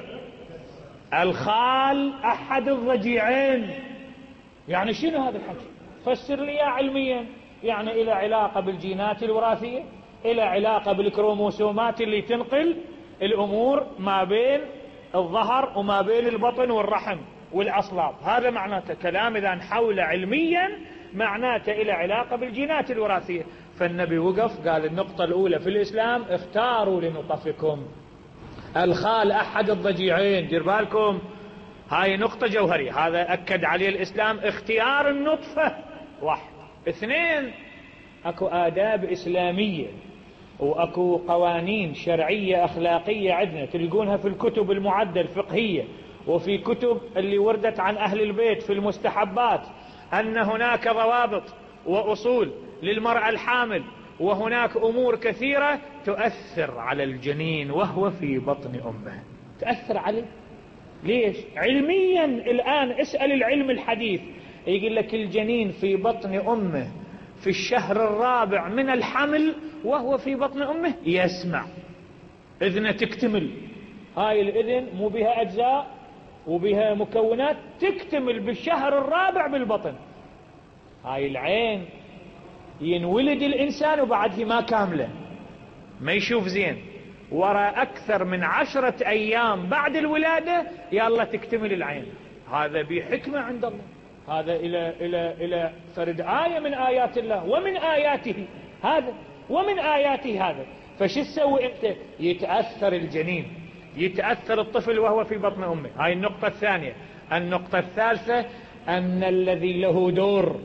الخال أحد الضجيعين. يعني شنو هذا الحكي؟ فسر لي علميا. يعني إلى علاقة بالجينات الوراثية، إلى علاقة بالكروموسومات اللي تنقل الأمور ما بين الظهر وما بين البطن والرحم والأصلاب. هذا معناته كلام إذا نحوله علميا معناته إلى علاقة بالجينات الوراثية. فالنبي وقف قال النقطة الأولى في الإسلام اختاروا لنطفكم الخال أحد الضجيعين. دير بالكم، هاي نقطة جوهرية، هذا أكد عليه الإسلام اختيار النطفة. واحد. اثنين، أكو آداب إسلامية وأكو قوانين شرعية أخلاقية عندنا تلقونها في الكتب المعدة الفقهية وفي كتب اللي وردت عن أهل البيت في المستحبات، أن هناك ضوابط وأصول للمرأة الحامل، وهناك أمور كثيرة تؤثر على الجنين وهو في بطن أمه. تأثر عليه ليش؟ علميا الآن اسأل العلم الحديث، يقول لك الجنين في بطن أمه في الشهر الرابع من الحمل وهو في بطن أمه يسمع، إذنه تكتمل. هاي الإذن مو بها أجزاء وبها مكونات، تكتمل بالشهر الرابع بالبطن. هاي العين ينولد الإنسان وبعدها ما كاملة، ما يشوف زين، وراء أكثر من عشرة أيام بعد الولادة يلا تكتمل العين. هذا بحكمة عند الله، هذا إلى إلى إلى فرد آية من آيات الله ومن آياته هذا ومن آياته هذا. فش تسوي أنت؟ يتأثر الجنين، يتأثر الطفل وهو في بطن أمه. هاي النقطة الثانية. النقطة الثالثة أن الذي له دور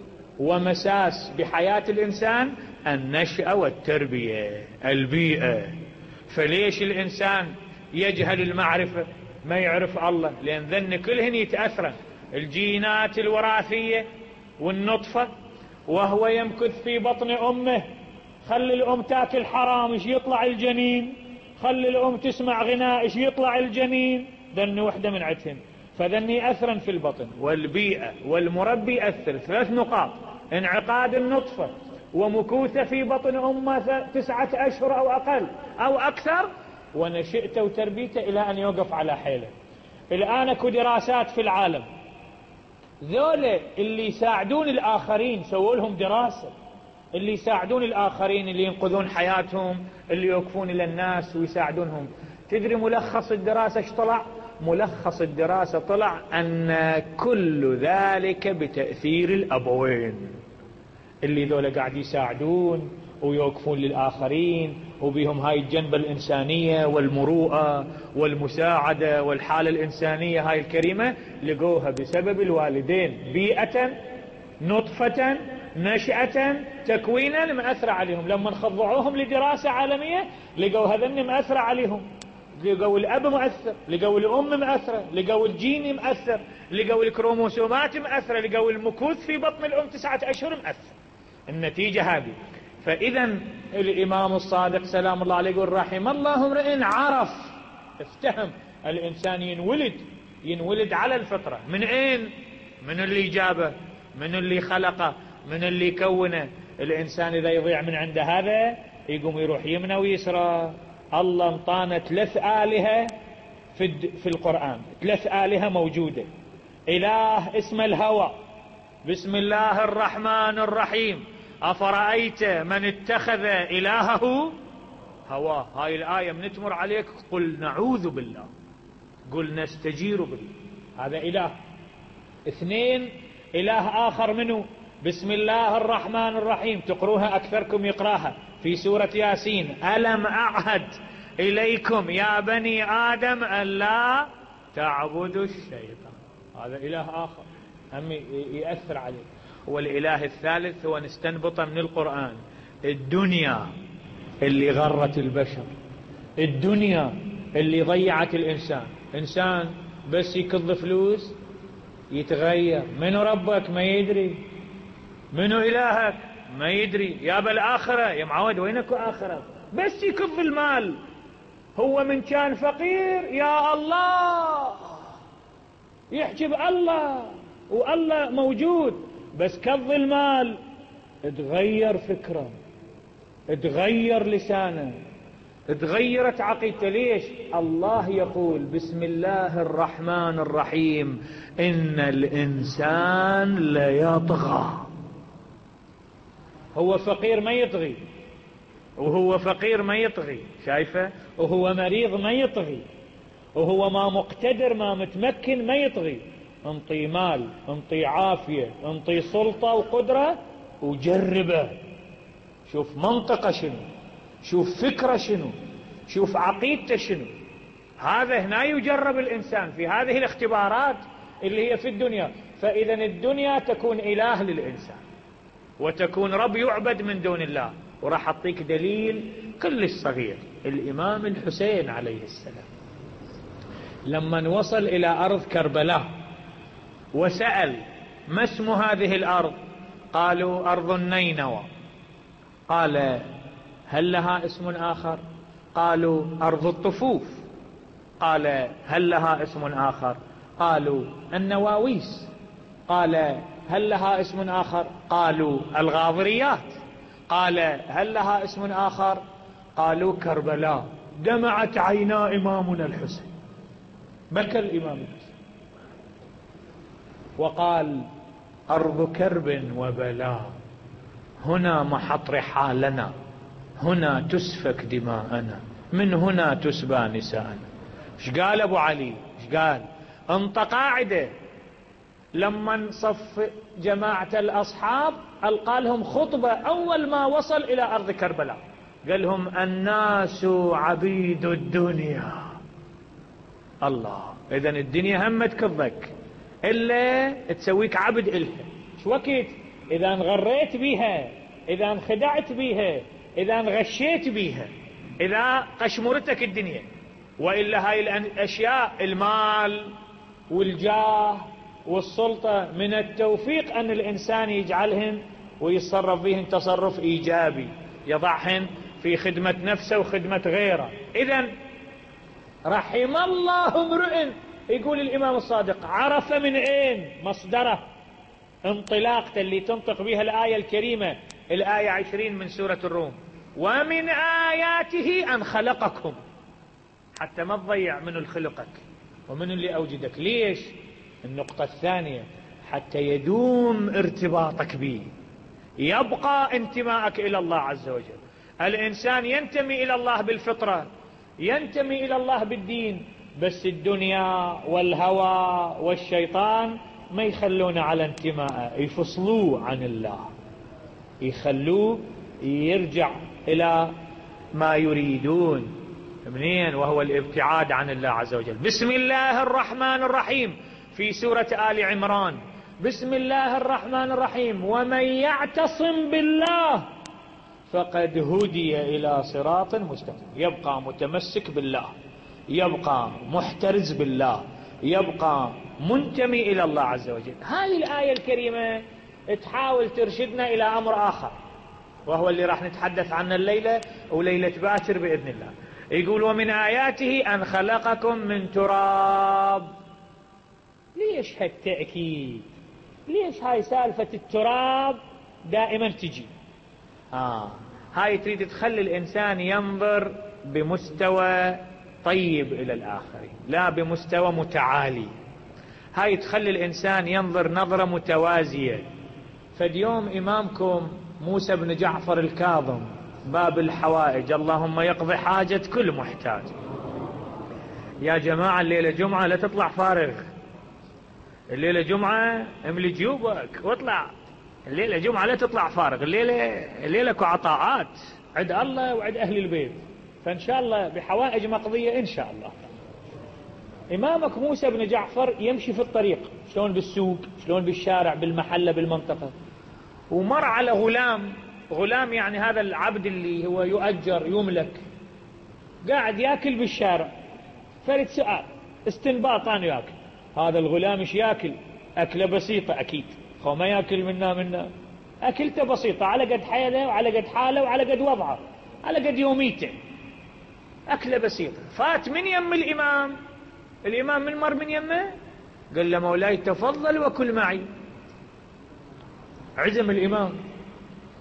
ومساس بحياة الإنسان النشأة والتربية، البيئة. فليش الإنسان يجهل المعرفة ما يعرف الله؟ لأن ذن كلهن يتأثر الجينات الوراثية والنطفة وهو يمكث في بطن أمه. خلي الأم تاكل حرام ايش يطلع الجنين، خلي الأم تسمع غناء ايش يطلع الجنين. ذن وحدة من عدهن، فذني أثرا في البطن. والبيئة والمربي أثر. ثلاث نقاط: انعقاد النطفة ومكوثة في بطن أمه تسعة أشهر أو أقل أو أكثر، ونشئته وتربيته إلى أن يوقف على حيله. الآن اكو دراسات في العالم، ذولا اللي يساعدون الآخرين سووا لهم دراسة، اللي يساعدون الآخرين، اللي ينقذون حياتهم، اللي يوقفون إلى الناس ويساعدونهم. تدري ملخص الدراسة ايش طلع؟ ملخص الدراسة طلع أن كل ذلك بتأثير الأبوين، اللي ذولا قاعد يساعدون ويوقفون للآخرين وبهم هاي الجنبة الإنسانية والمروءة والمساعدة والحالة الإنسانية هاي الكريمة، لقوها بسبب الوالدين. بيئة، نطفة، نشأة، تكوينا مأثرة عليهم. لما خضعوهم لدراسة عالمية لقوا هذن مأثرة عليهم، لقوا الأب مؤثر، لقوا الأم مؤثرة، لقوا الجين مؤثر، لقوا الكروموسومات مؤثرة، لقوا المكوث في بطن الأم تسعة أشهر مؤثر. النتيجة هذه. فإذا الإمام الصادق سلام الله عليه يقول رحم الله امرئ عرف، افتهم. الإنسان ينولد ينولد على الفطرة. من أين؟ من اللي جابه، من اللي خلقه، من اللي كونه. الإنسان إذا يضيع من عنده هذا يقوم يروح يمنى ويسرى. الله انطانا ثلاث آلهة في, في القرآن، ثلاث آلهة موجودة. إله اسم الهوى، بسم الله الرحمن الرحيم، أفرأيت من اتخذ إلهه هواه. هاي الآية من تمر عليك قل نعوذ بالله، قل نستجير بالله. هذا إله. اثنين، إله آخر منه بسم الله الرحمن الرحيم، تقروها أكثركم يقراها في سورة ياسين: ألم أعهد إليكم يا بني آدم ألا تعبدوا الشيطان. هذا إله آخر هم يأثر عليه. والإله الثالث هو نستنبطه من القرآن: الدنيا اللي غرت البشر، الدنيا اللي ضيعت الإنسان. إنسان بس يكض فلوس يتغير. منو ربك؟ ما يدري. منو إلهك؟ ما يدري. يا بالآخرة يا معود، وينك آخرة؟ بس يكض المال. هو من كان فقير يا الله يحجب الله، والله موجود، بس كض المال تغير فكره، تغير لسانه، تغيرت عقيدته. ليش؟ الله يقول بسم الله الرحمن الرحيم إن الإنسان ليطغى. هو فقير ما يطغي، وهو فقير ما يطغي، شايفه؟ وهو مريض ما يطغي، وهو ما مقتدر ما متمكن ما يطغي. انطي مال، انطي عافية، انطي سلطة وقدرة وجربه، شوف منطقة شنو، شوف فكرة شنو، شوف عقيدته شنو. هذا هنا يجرب الإنسان في هذه الاختبارات اللي هي في الدنيا. فإذا الدنيا تكون إله للإنسان وتكون رب يعبد من دون الله. وراح أعطيك دليل كلش صغير. الإمام الحسين عليه السلام لما وصل إلى أرض كربلاء وسأل ما اسم هذه الأرض؟ قالوا أرض النينوى. قال هل لها اسم آخر؟ قالوا أرض الطفوف. قال هل لها اسم آخر؟ قالوا النواويس. قال هل لها اسم آخر؟ قالوا الغاضريات. قال هل لها اسم آخر؟ قالوا كربلاء. دمعت عينا إمامنا الحسين، بكى الإمام الحسين وقال أرض كرب وبلاء، هنا محط رحالنا، هنا تسفك دماءنا، من هنا تسبى نساءنا. ايش قال ابو علي؟ ايش قال؟ انت قاعده لما صف جماعة الاصحاب القى لهم خطبة اول ما وصل الى ارض كربلاء، قال لهم الناس عبيد الدنيا. الله، اذا الدنيا هم تكضك الا تسويك عبد الها. ايش وقت؟ اذا انغريت بيها، اذا انخدعت بيها، اذا انغشيت بيها، اذا قشمرتك الدنيا. وإلا هاي الأشياء المال والجاه والسلطة من التوفيق أن الإنسان يجعلهن ويتصرف بهن تصرف إيجابي، يضعهن في خدمة نفسه وخدمة غيره. إذن رحم الله امرئ، يقول الإمام الصادق، عرف من أين مصدره، انطلاقته اللي تنطق بها الآية الكريمة، الآية عشرين من سورة الروم، ومن آياته أن خلقكم، حتى ما تضيع من خلقك ومن اللي أوجدك. ليش؟ النقطة الثانية حتى يدوم ارتباطك به، يبقى انتماءك إلى الله عز وجل. الإنسان ينتمي إلى الله بالفطرة، ينتمي إلى الله بالدين، بس الدنيا والهوى والشيطان ما يخلون على انتماءه، يفصلوه عن الله، يخلوه يرجع إلى ما يريدون منين، وهو الابتعاد عن الله عز وجل. بسم الله الرحمن الرحيم في سورة آل عمران، بسم الله الرحمن الرحيم، ومن يعتصم بالله فقد هدي إلى صراط مستقيم. يبقى متمسك بالله، يبقى محترز بالله، يبقى منتمي إلى الله عز وجل. هذه الآية الكريمة تحاول ترشدنا إلى أمر آخر، وهو اللي راح نتحدث عنه الليلة وليلة باكر بإذن الله. يقول ومن آياته أن خلقكم من تراب. ليش هالتأكيد؟ ليش هاي سالفة التراب دائما تجي؟ آه هاي تريد تخلي الإنسان ينظر بمستوى طيب إلى الآخرين، لا بمستوى متعالي. هاي تخلي الإنسان ينظر نظرة متوازية. فاليوم إمامكم موسى بن جعفر الكاظم باب الحوائج، اللهم يقضي حاجة كل محتاج. يا جماعة الليلة جمعة لا تطلع فارغ، الليلة جمعة املي جيوبك واطلع، الليلة جمعة لا تطلع فارغ، الليلة الليلة عطاءات عند الله وعند أهل البيت، فإن شاء الله بحوائج مقضية إن شاء الله. إمامك موسى بن جعفر يمشي في الطريق، شلون بالسوق، شلون بالشارع، بالمحلة، بالمنطقة، ومر على غلام. غلام يعني هذا العبد اللي هو يؤجر يملك، قاعد ياكل بالشارع. فرد سؤال استنباط أنا ياكل، هذا الغلام ايش ياكل؟ أكلة بسيطة أكيد، خو ما ياكل منا منا، أكلته بسيطة على قد حاله وعلى قد حاله وعلى قد وضعه، على قد يوميته، أكلة بسيطة. فات من يم الإمام، الإمام من مر من يمه، قال له مولاي تفضل وكل معي. عزم الإمام،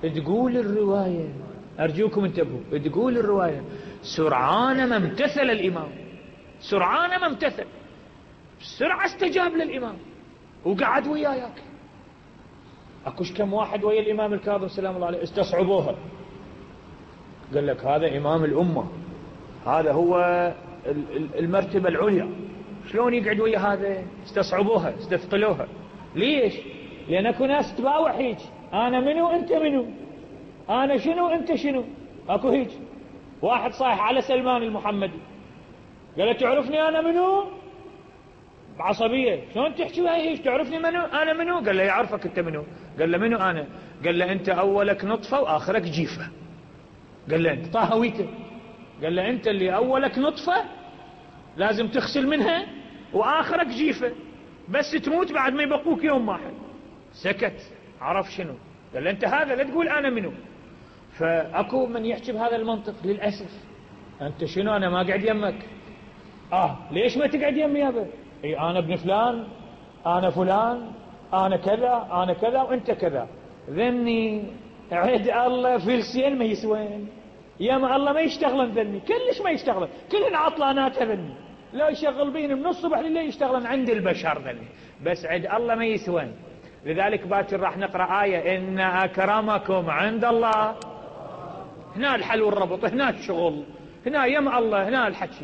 تقول الرواية، أرجوكم انتبهوا، تقول الرواية سرعان ما امتثل الإمام، سرعان ما امتثل، بسرعة استجاب للإمام وقعد وياك. أكوش كم واحد ويا الإمام الكاظم سلام الله عليه استصعبوها، قال لك هذا إمام الأمة، هذا هو المرتبة العليا، شلون يقعد ويا هذا؟ استصعبوها، استثقلوها. ليش؟ لأن اكو ناس تباوع هيك، أنا منو أنت منو، أنا شنو أنت شنو، أكو هيك. واحد صايح على سلمان المحمدي قال له تعرفني أنا منو؟ بعصبية، شلون تحكي هاي هيك، تعرفني منو أنا منو؟ قال له يعرفك أنت منو؟ قال له منو أنا؟ قال له أنت أولك نطفة وآخرك جيفة. قال له أنت طاهويته، قال له أنت اللي أولك نطفة لازم تغسل منها وآخرك جيفة، بس تموت بعد ما يبقوك يوم واحد. سكت، عرف شنو. قال له أنت هذا لا تقول أنا منو. فأكو من يحكي بهذا المنطق للأسف، أنت شنو أنا ما قاعد يمك. آه ليش ما تقعد يمي يابا؟ اي أنا ابن فلان، أنا فلان، أنا كذا أنا كذا وأنت كذا. ذني عد الله فلسين ما يسوين، يا الله ما يشتغلن ذني، كلش ما يشتغلن، كلهن عطلانات ذني، لا يشغل بين من الصبح لليل يشتغلن عند البشر ذني، بس عد الله ما يسوين. لذلك باكر راح نقرأ آية إن أكرمكم عند الله، هنا الحل والربط، هنا الشغل، هنا يم الله، هنا الحكي.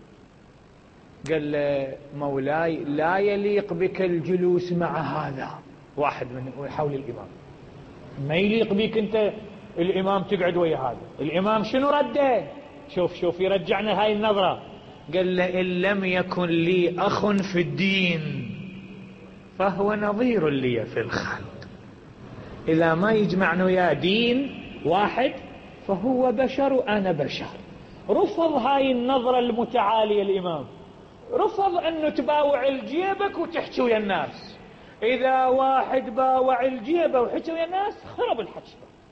قال مولاي لا يليق بك الجلوس مع هذا، واحد من حول الإمام، ما يليق بك أنت الإمام تقعد ويا هذا. الإمام شنو رده؟ شوف شوف يرجعنا هاي النظرة. قال له إن لم يكن لي أخ في الدين فهو نظير لي في الخلق. إذا ما يجمعنا ويا دين واحد فهو بشر وأنا بشر. رفض هاي النظرة المتعالية الإمام، رفض أنه تباوع الجيبك وتحكي ويا الناس. إذا واحد باوع الجيبة وحكي ويا الناس خرب الحكي،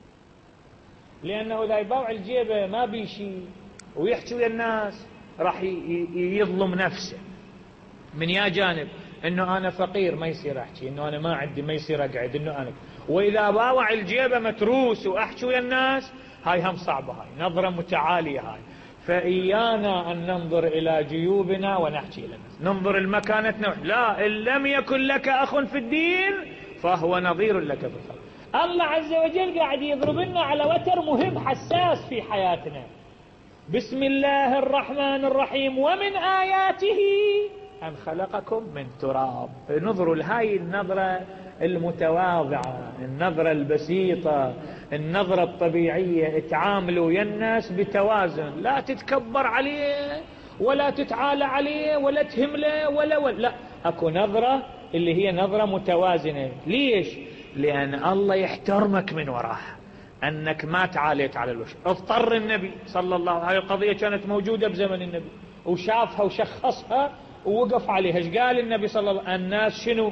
لأنه إذا يباوع الجيبة ما بيشي ويحكي ويا الناس راح يظلم نفسه. من يا جانب أنه أنا فقير ما يصير أحكي، أنه أنا ما عندي ما يصير أقعد، أنه أنا. وإذا باوع الجيبة متروس وأحكي ويا الناس هاي هم صعبة، هاي نظرة متعالية هاي. فإيانا أن ننظر إلى جيوبنا ونحكي إلى الناس، ننظر المكانتنا. لا، إن لم يكن لك أخ في الدين فهو نظير لك في الخلق. الله عز وجل قاعد يضرب لنا على وتر مهم حساس في حياتنا. بسم الله الرحمن الرحيم ومن آياته أن خلقكم من تراب. نظروا لهاي النظرة المتواضعة، النظرة البسيطة، النظرة الطبيعية. اتعاملوا يا الناس بتوازن، لا تتكبر عليه ولا تتعالى عليه ولا تهمله ولا ولا لا، اكو نظرة اللي هي نظرة متوازنة. ليش؟ لأن الله يحترمك من وراه أنك ما تعاليت على الوجه. اضطر النبي صلى الله عليه وسلم، هاي القضية كانت موجودة بزمن النبي وشافها وشخصها ووقف عليها. ايش قال النبي صلى الله عليه وسلم؟ الناس شنو؟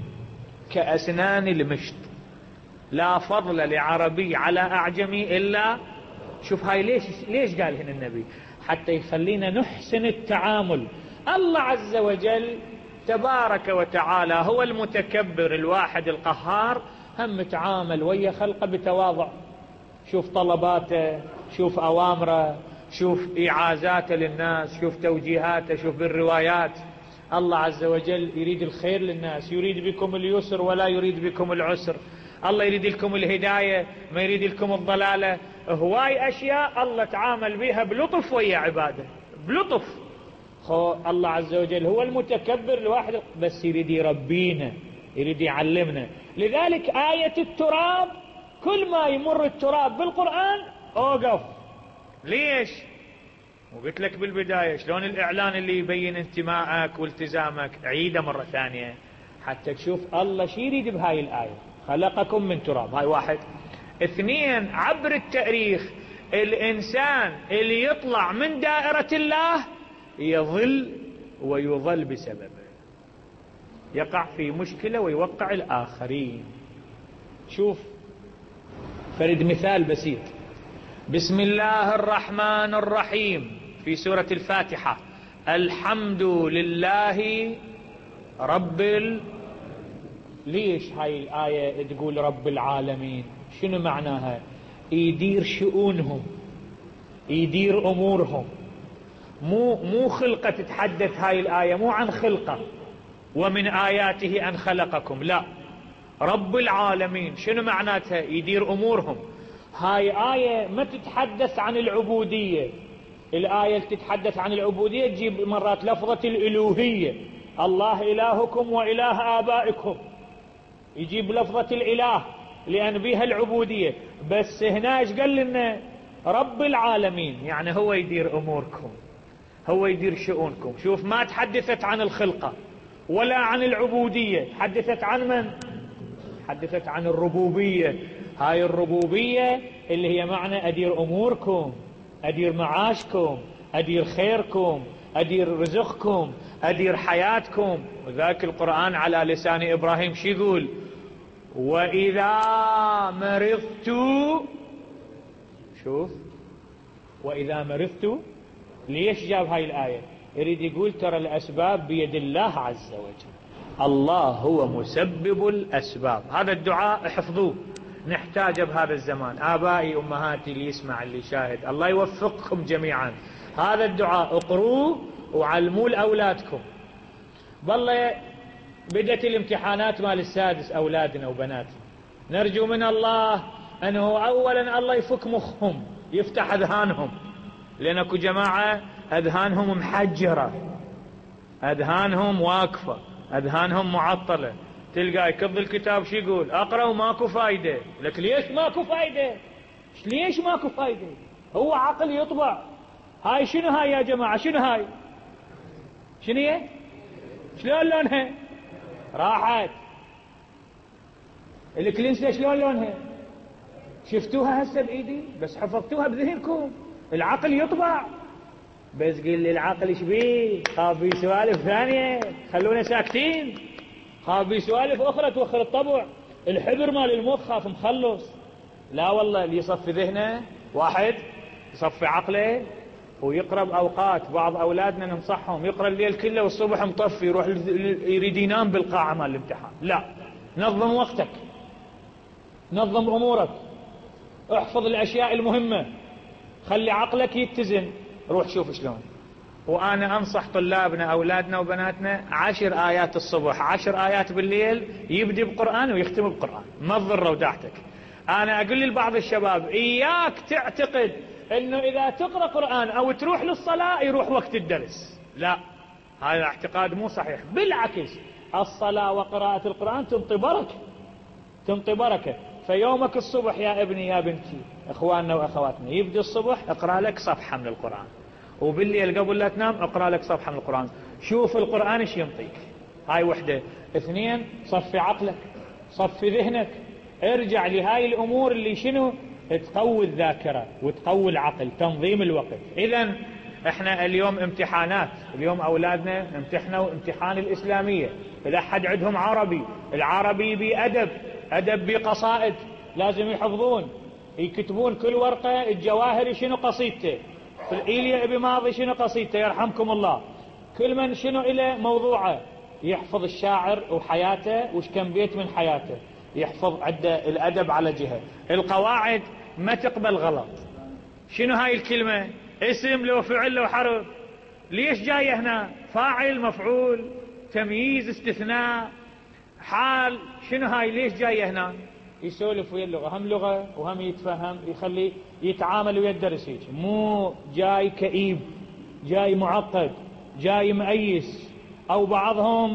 كأسنان المشط، لا فضل لعربي على أعجمي إلا. شوف هاي ليش ليش قال هنا النبي؟ حتى يخلينا نحسن التعامل. الله عز وجل تبارك وتعالى هو المتكبر الواحد القهار، هم متعامل ويا خلقه بتواضع. شوف طلباته، شوف أوامره، شوف إعازاته للناس، شوف توجيهاته، شوف بالروايات. الله عز وجل يريد الخير للناس، يريد بكم اليسر ولا يريد بكم العسر. الله يريد لكم الهداية ما يريد لكم الضلالة. هواي أشياء الله تعامل بها بلطف ويا عباده، بلطف. خو الله عز وجل هو المتكبر الواحد، بس يريد يربينا، يريد يعلمنا. لذلك آية التراب، كل ما يمر التراب بالقرآن أوقف. ليش؟ وقلت لك بالبداية شلون الإعلان اللي يبين انتمائك والتزامك. عيدة مرة ثانية حتى تشوف الله شي يريد بهاي الآية. خلقكم من تراب، هاي واحد. اثنين، عبر التاريخ الإنسان اللي يطلع من دائرة الله يظل ويظل بسببه، يقع في مشكلة ويوقع الآخرين. شوف فرد مثال بسيط. بسم الله الرحمن الرحيم في سورة الفاتحة، الحمد لله رب ال... ليش هاي الآية تقول رب العالمين؟ شنو معناها؟ يدير شؤونهم، يدير أمورهم. مو مو خلقة تتحدث هاي الآية، مو عن خلقة ومن آياته أن خلقكم، لا، رب العالمين. شنو معناتها؟ يدير أمورهم. هاي آية ما تتحدث عن العبودية. الآية اللي تتحدث عن العبودية تجيب مرات لفظة الإلوهية، الله إلهكم وإله آبائكم، يجيب لفظة الإله لأن بها العبودية. بس هنا ايش قال لنا؟ رب العالمين، يعني هو يدير أموركم، هو يدير شؤونكم. شوف، ما تحدثت عن الخلقة ولا عن العبودية، تحدثت عن من؟ تحدثت عن الربوبية. هاي الربوبية اللي هي معنى أدير أموركم، أدير معاشكم، أدير خيركم، أدير رزقكم، أدير حياتكم. وذاك القرآن على لسان إبراهيم شو يقول؟ وإذا مرضت، شوف، وإذا مرضت. ليش جاب هاي الآية؟ يريد يقول ترى الأسباب بيد الله عز وجل، الله هو مسبب الأسباب. هذا الدعاء احفظوه، نحتاجه بهذا الزمان. آبائي أمهاتي اللي يسمع اللي يشاهد، الله يوفقكم جميعا. هذا الدعاء اقروه وعلموه لأولادكم. بالله بدت الامتحانات مال السادس، أولادنا وبناتنا، نرجو من الله أنه أولا الله يفك مخهم، يفتح أذهانهم، لأن اكو جماعة أذهانهم محجرة، أذهانهم واقفة، أذهانهم معطلة. تلقى يكض الكتاب شو يقول؟ أقرأ وماكو فايدة. لك ليش ماكو فايدة؟ ليش ماكو فايدة؟ هو عقل يطبع. هاي شنو هاي يا جماعة؟ شنو هاي؟ شنو هي؟ شلون لونها؟ راحت. الكلينسة شلون لونها؟ شفتوها هسه بإيدي بس حفظتوها بذهنكم. العقل يطبع. بس قل لي العقل ايش بيه؟ خاف بيه سوالف ثانية، خلونا ساكتين. خاف بيه سوالف أخرى توخر الطبع. الحبر مال المخ خاف مخلص. لا والله، اللي يصفي ذهنه واحد يصفي عقله ويقرأ بأوقات. بعض أولادنا ننصحهم يقرأ الليل كله والصبح مطفي، يروح يريد ينام بالقاعة مال الامتحان. لا، نظم وقتك، نظم أمورك، احفظ الأشياء المهمة، خلي عقلك يتزن. روح شوف شلون. وأنا أنصح طلابنا أولادنا وبناتنا عشر آيات الصبح، عشر آيات بالليل، يبدي بقرآن ويختم بقرآن، ما تضر وداعتك. أنا أقول لبعض الشباب إياك تعتقد أنه إذا تقرأ قرآن أو تروح للصلاة يروح وقت الدرس. لا، هذا اعتقاد مو صحيح. بالعكس، الصلاة وقراءة القرآن تنطي بركة، تنطي بركة. فيومك الصبح يا ابني يا بنتي، اخواننا واخواتنا، يبدي الصبح اقرا لك صفحة من القرآن، وبالليل قبل لا تنام اقرا لك صفحة من القرآن. شوف القرآن ايش ينطيك. هاي وحدة. اثنين، صفي عقلك، صفي ذهنك، ارجع لهاي الامور اللي شنو تقوي الذاكرة وتقوي العقل، تنظيم الوقت. اذا احنا اليوم امتحانات، اليوم اولادنا امتحنوا امتحان الاسلامية. اذا حد عندهم عربي، العربي بأدب، أدب بقصائد لازم يحفظون، يكتبون كل ورقة الجواهري شنو قصيدته، في الإيليا أبي ماضي شنو قصيدته يرحمكم الله، كل من شنو إلى موضوعه، يحفظ الشاعر وحياته وش كان بيت من حياته، يحفظ عده الأدب على جهة. القواعد ما تقبل غلط. شنو هاي الكلمة؟ اسم لو فعل لو حرف. ليش جاية هنا؟ فاعل مفعول تمييز استثناء حال. شنو هاي؟ ليش جاية هنا؟ يسولف ويا اللغة، هم لغة وهم يتفهم، يخلي يتعامل ويا الدرس هيك. مو جاي كئيب، جاي معقد، جاي مأيس. أو بعضهم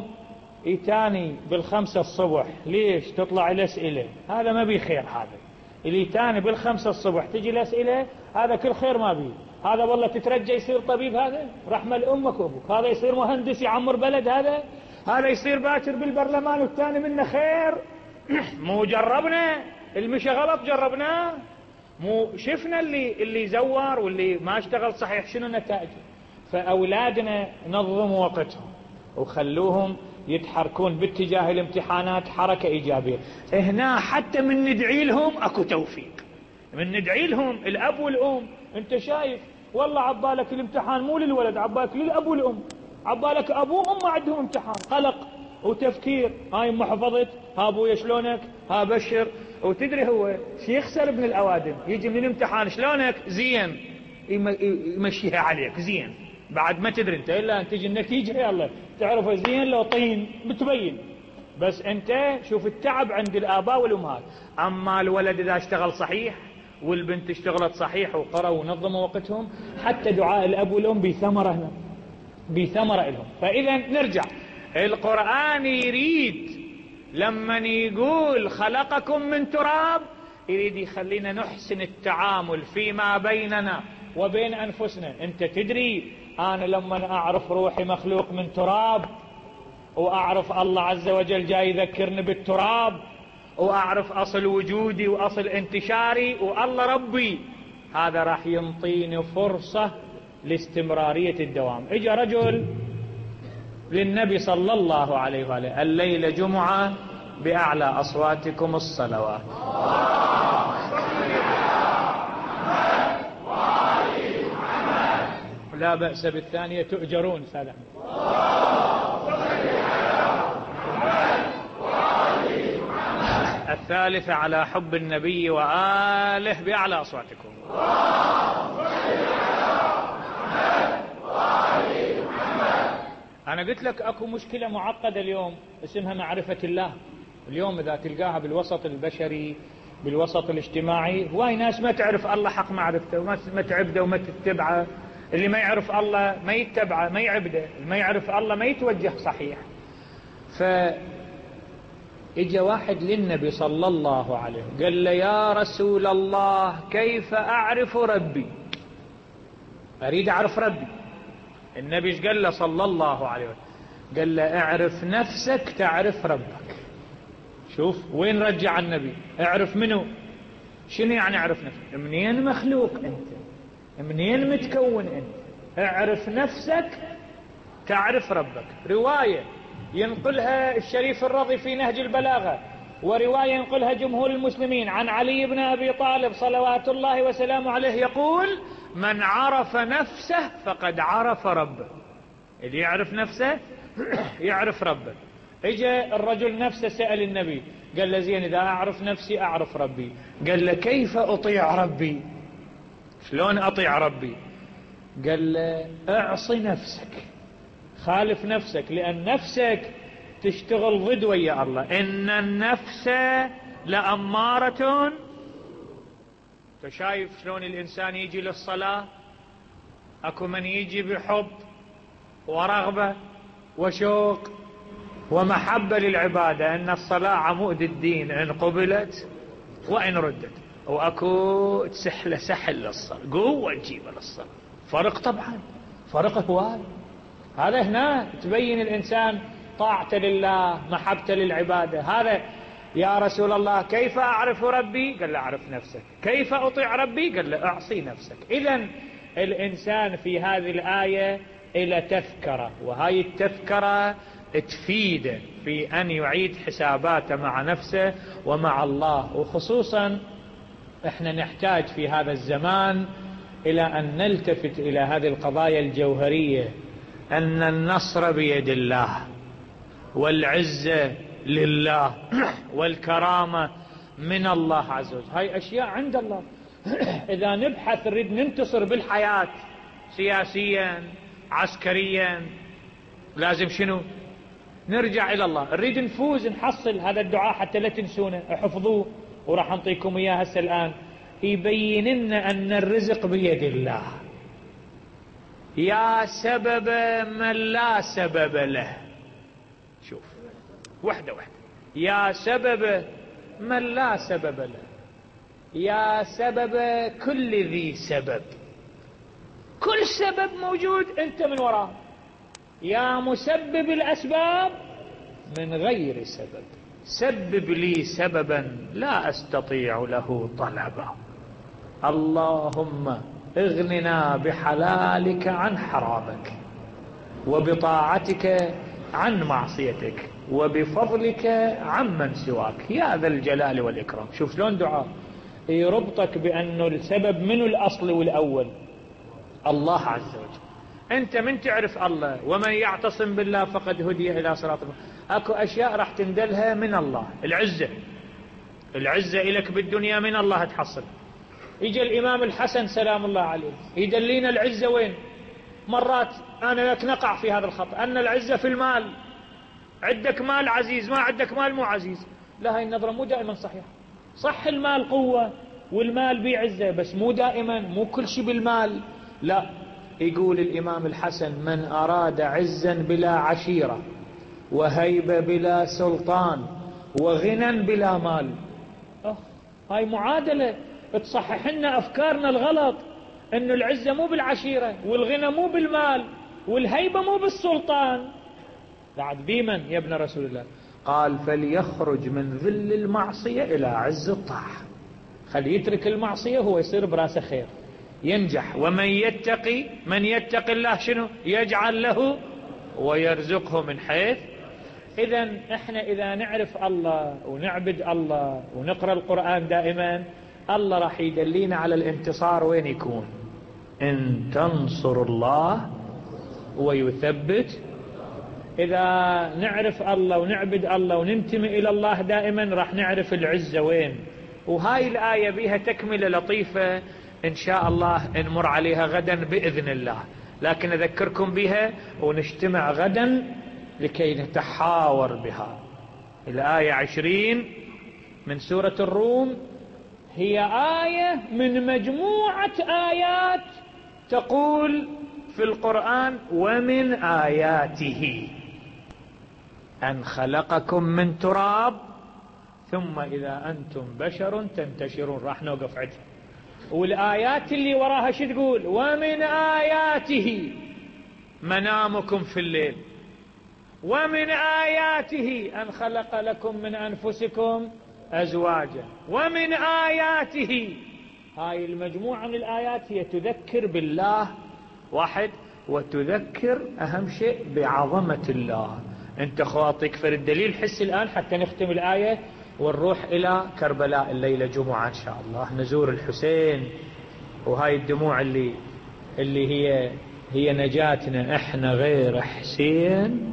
يتاني بالخمسة الصبح. ليش؟ تطلع الأسئلة. هذا ما بي خير. هذا اللي يتاني بالخمسة الصبح تجي الأسئلة، هذا كل خير ما بي. هذا والله تترجى يصير طبيب، هذا رحمة لأمك وأبوك. هذا يصير مهندس يعمر بلد، هذا هذا يصير باكر بالبرلمان والثاني منه خير. مو جربنا المشي غلط، جربناه. مو شفنا اللي اللي زور واللي ما اشتغل صحيح شنو نتائجه. فأولادنا نظموا وقتهم وخلوهم يتحركون باتجاه الامتحانات حركة إيجابية. هنا حتى من ندعي لهم أكو توفيق، من ندعي لهم الأب والأم. أنت شايف والله عبالك الامتحان مو للولد، عبالك للأب والأم، عبالك أبوه وأم عندهم امتحان، قلق وتفكير. هاي ما حفظت، ها ابويا شلونك، ها بشر. وتدري هو شي يخسر ابن الأوادم، يجي من الامتحان شلونك زين يمشيها عليك زين، بعد ما تدري انت الا ان تجي النتيجة يلا تعرفه زين لو طين بتبين. بس انت شوف التعب عند الآباء والأمهات. أما الولد إذا اشتغل صحيح والبنت اشتغلت صحيح وقرأوا ونظموا وقتهم، حتى دعاء الأب والأم بثمرة هنا، بثمرة لهم. فإذا نرجع، القرآن يريد لما يقول خلقكم من تراب يريد يخلينا نحسن التعامل فيما بيننا وبين أنفسنا. أنت تدري أنا لما أعرف روحي مخلوق من تراب، وأعرف الله عز وجل جاي يذكرني بالتراب، وأعرف أصل وجودي وأصل انتشاري والله ربي، هذا راح ينطيني فرصة لاستمرارية الدوام. اجى رجل للنبي صلى الله عليه وآله: الليلة جمعة بأعلى أصواتكم الصلوات. لا بأس بالثانية تؤجرون. سلام. الثالثة على حب النبي وآله بأعلى أصواتكم. أنا قلت لك أكو مشكلة معقدة اليوم اسمها معرفة الله. اليوم إذا تلقاها بالوسط البشري بالوسط الاجتماعي، هواي ناس ما تعرف الله حق معرفته وما تعبده وما تتبعه. اللي ما يعرف الله ما يتبعه ما يعبده، اللي ما يعرف الله ما يتوجه صحيح. فإجا واحد للنبي صلى الله عليه وسلم قال له: يا رسول الله كيف أعرف ربي؟ أريد أعرف ربي. النبي ايش قال له صلى الله عليه وسلم؟ قال له: اعرف نفسك تعرف ربك. شوف وين رجع النبي، اعرف منه. شنو يعني اعرف نفسك؟ منين مخلوق انت، منين متكون انت. اعرف نفسك تعرف ربك. رواية ينقلها الشريف الرضي في نهج البلاغة، ورواية ينقلها جمهور المسلمين عن علي بن أبي طالب صلوات الله وسلامه عليه يقول: من عرف نفسه فقد عرف ربه. اللي يعرف نفسه يعرف ربه. اجى الرجل نفسه سأل النبي قال له: زين إذا أعرف نفسي أعرف ربي. قال له: كيف أطيع ربي؟ شلون أطيع ربي؟ قال له: اعصي نفسك، خالف نفسك، لأن نفسك تشتغل ضد ويا الله. إن النفس لأمارة. شايف شلون الإنسان يجي للصلاة؟ أكو من يجي بحب ورغبة وشوق ومحبة للعبادة، أن الصلاة عمود الدين إن قبلت وإن ردت. وأكو تسحل سحل للصلاة، قوة تجيب للصلاة. فرق طبعا، فرق هواي. هذا هنا تبين الإنسان طاعته لله، محبته للعبادة. هذا يا رسول الله كيف أعرف ربي؟ قال له: أعرف نفسك. كيف أطيع ربي؟ قال له: أعصي نفسك. إذن الإنسان في هذه الآية إلى تذكرة، وهاي التذكرة تفيده في أن يعيد حساباته مع نفسه ومع الله. وخصوصا احنا نحتاج في هذا الزمان إلى أن نلتفت إلى هذه القضايا الجوهرية، أن النصر بيد الله، والعزة لله، والكرامة من الله عز وجل. هاي أشياء عند الله. إذا نبحث نريد ننتصر بالحياة سياسيا عسكريا، لازم شنو؟ نرجع إلى الله. نريد نفوز نحصل هذا الدعاء حتى لا تنسونه، احفظوه وراح نعطيكم إياه هسه الآن. يبين لنا أن الرزق بيد الله. يا سبب من لا سبب له. شوف وحدة وحدة. يا سبب من لا سبب له، يا سبب كل ذي سبب. كل سبب موجود انت من وراه. يا مسبب الأسباب من غير سبب، سبب لي سببا لا أستطيع له طلبا. اللهم اغننا بحلالك عن حرامك، وبطاعتك عن معصيتك، وبفضلك عمن سواك يا ذا الجلال والإكرام. شوف شلون دعاء يربطك بأنه السبب منه الأصل والأول الله عز وجل. أنت من تعرف الله ومن يعتصم بالله فقد هدي إلى صراط الله. أكو أشياء راح تندلها من الله. العزة العزة إلك بالدنيا من الله تحصل. يجي الإمام الحسن سلام الله عليه يدلينا العزة وين. مرات أنا لك نقع في هذا الخطأ أن العزة في المال. عندك مال عزيز، ما عندك مال مو عزيز. لا، هاي النظرة مو دائما صحيحة. صح المال قوة والمال بيه عزة، بس مو دائما، مو كل شيء بالمال. لا، يقول الإمام الحسن من أراد عزا بلا عشيرة وهيبة بلا سلطان وغنى بلا مال. أه هاي معادلة تصحح لنا أفكارنا الغلط، أن العزة مو بالعشيرة والغنى مو بالمال والهيبة مو بالسلطان. بعد بيمن يا ابن رسول الله؟ قال فليخرج من ذل المعصية إلى عز الطاعة. خلي يترك المعصية هو يصير براسه خير ينجح. ومن يتقي من يتقي الله شنو يجعل له ويرزقه من حيث. إذا احنا إذا نعرف الله ونعبد الله ونقرأ القرآن دائما، الله راح يدلينا على الانتصار وين يكون. إن تنصر الله ويثبت. إذا نعرف الله ونعبد الله وننتمي إلى الله دائما راح نعرف العزة وين. وهاي الآية بها تكملة لطيفة إن شاء الله نمر عليها غدا بإذن الله، لكن أذكركم بها ونجتمع غدا لكي نتحاور بها. الآية عشرين من سورة الروم هي آية من مجموعة آيات تقول في القرآن ومن آياته أن خلقكم من تراب ثم إذا أنتم بشر تنتشرون. راح نوقف عدها. والآيات اللي وراها شو تقول؟ ومن آياته منامكم في الليل ومن آياته أن خلق لكم من أنفسكم أزواجا ومن آياته. هاي المجموعة من الآيات هي تذكر بالله واحد وتذكر أهم شيء بعظمة الله. أنت خواطك في الدليل حس الآن حتى نختم الآية ونروح إلى كربلاء الليلة جمعة إن شاء الله نزور الحسين. وهاي الدموع اللي اللي هي هي نجاتنا. احنا غير حسين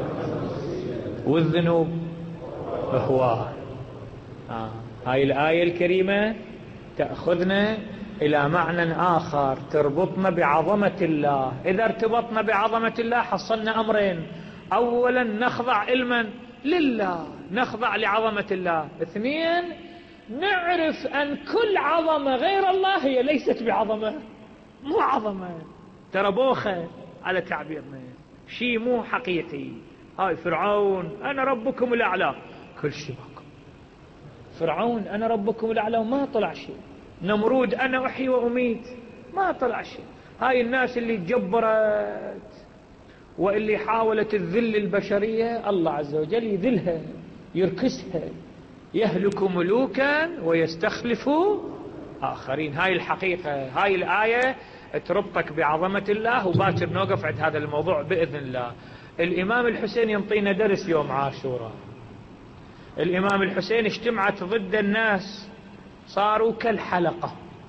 والذنوب هواه. آه. هاي الآية الكريمة تأخذنا إلى معنى آخر تربطنا بعظمة الله. إذا ارتبطنا بعظمة الله حصلنا أمرين: أولا نخضع علما لله، نخضع لعظمة الله. اثنين نعرف أن كل عظمة غير الله هي ليست بعظمة، مو عظمة، ترى بوخة على تعبيرنا، شيء مو حقيقي. هاي فرعون أنا ربكم الأعلى، كل شيء باكم. فرعون أنا ربكم الأعلى وما طلع شيء. نمرود أنا أحيي وأميت، ما طلع شيء. هاي الناس اللي جبرت واللي حاولت تذل البشرية الله عز وجل يذلها يركسها. يهلك ملوكا ويستخلف آخرين. هاي الحقيقة. هاي الآية تربطك بعظمة الله. وباكر نوقف عند هذا الموضوع بإذن الله. الإمام الحسين ينطينا درس يوم عاشوراء. الإمام الحسين اجتمعت ضد الناس صاروا كالحلقة.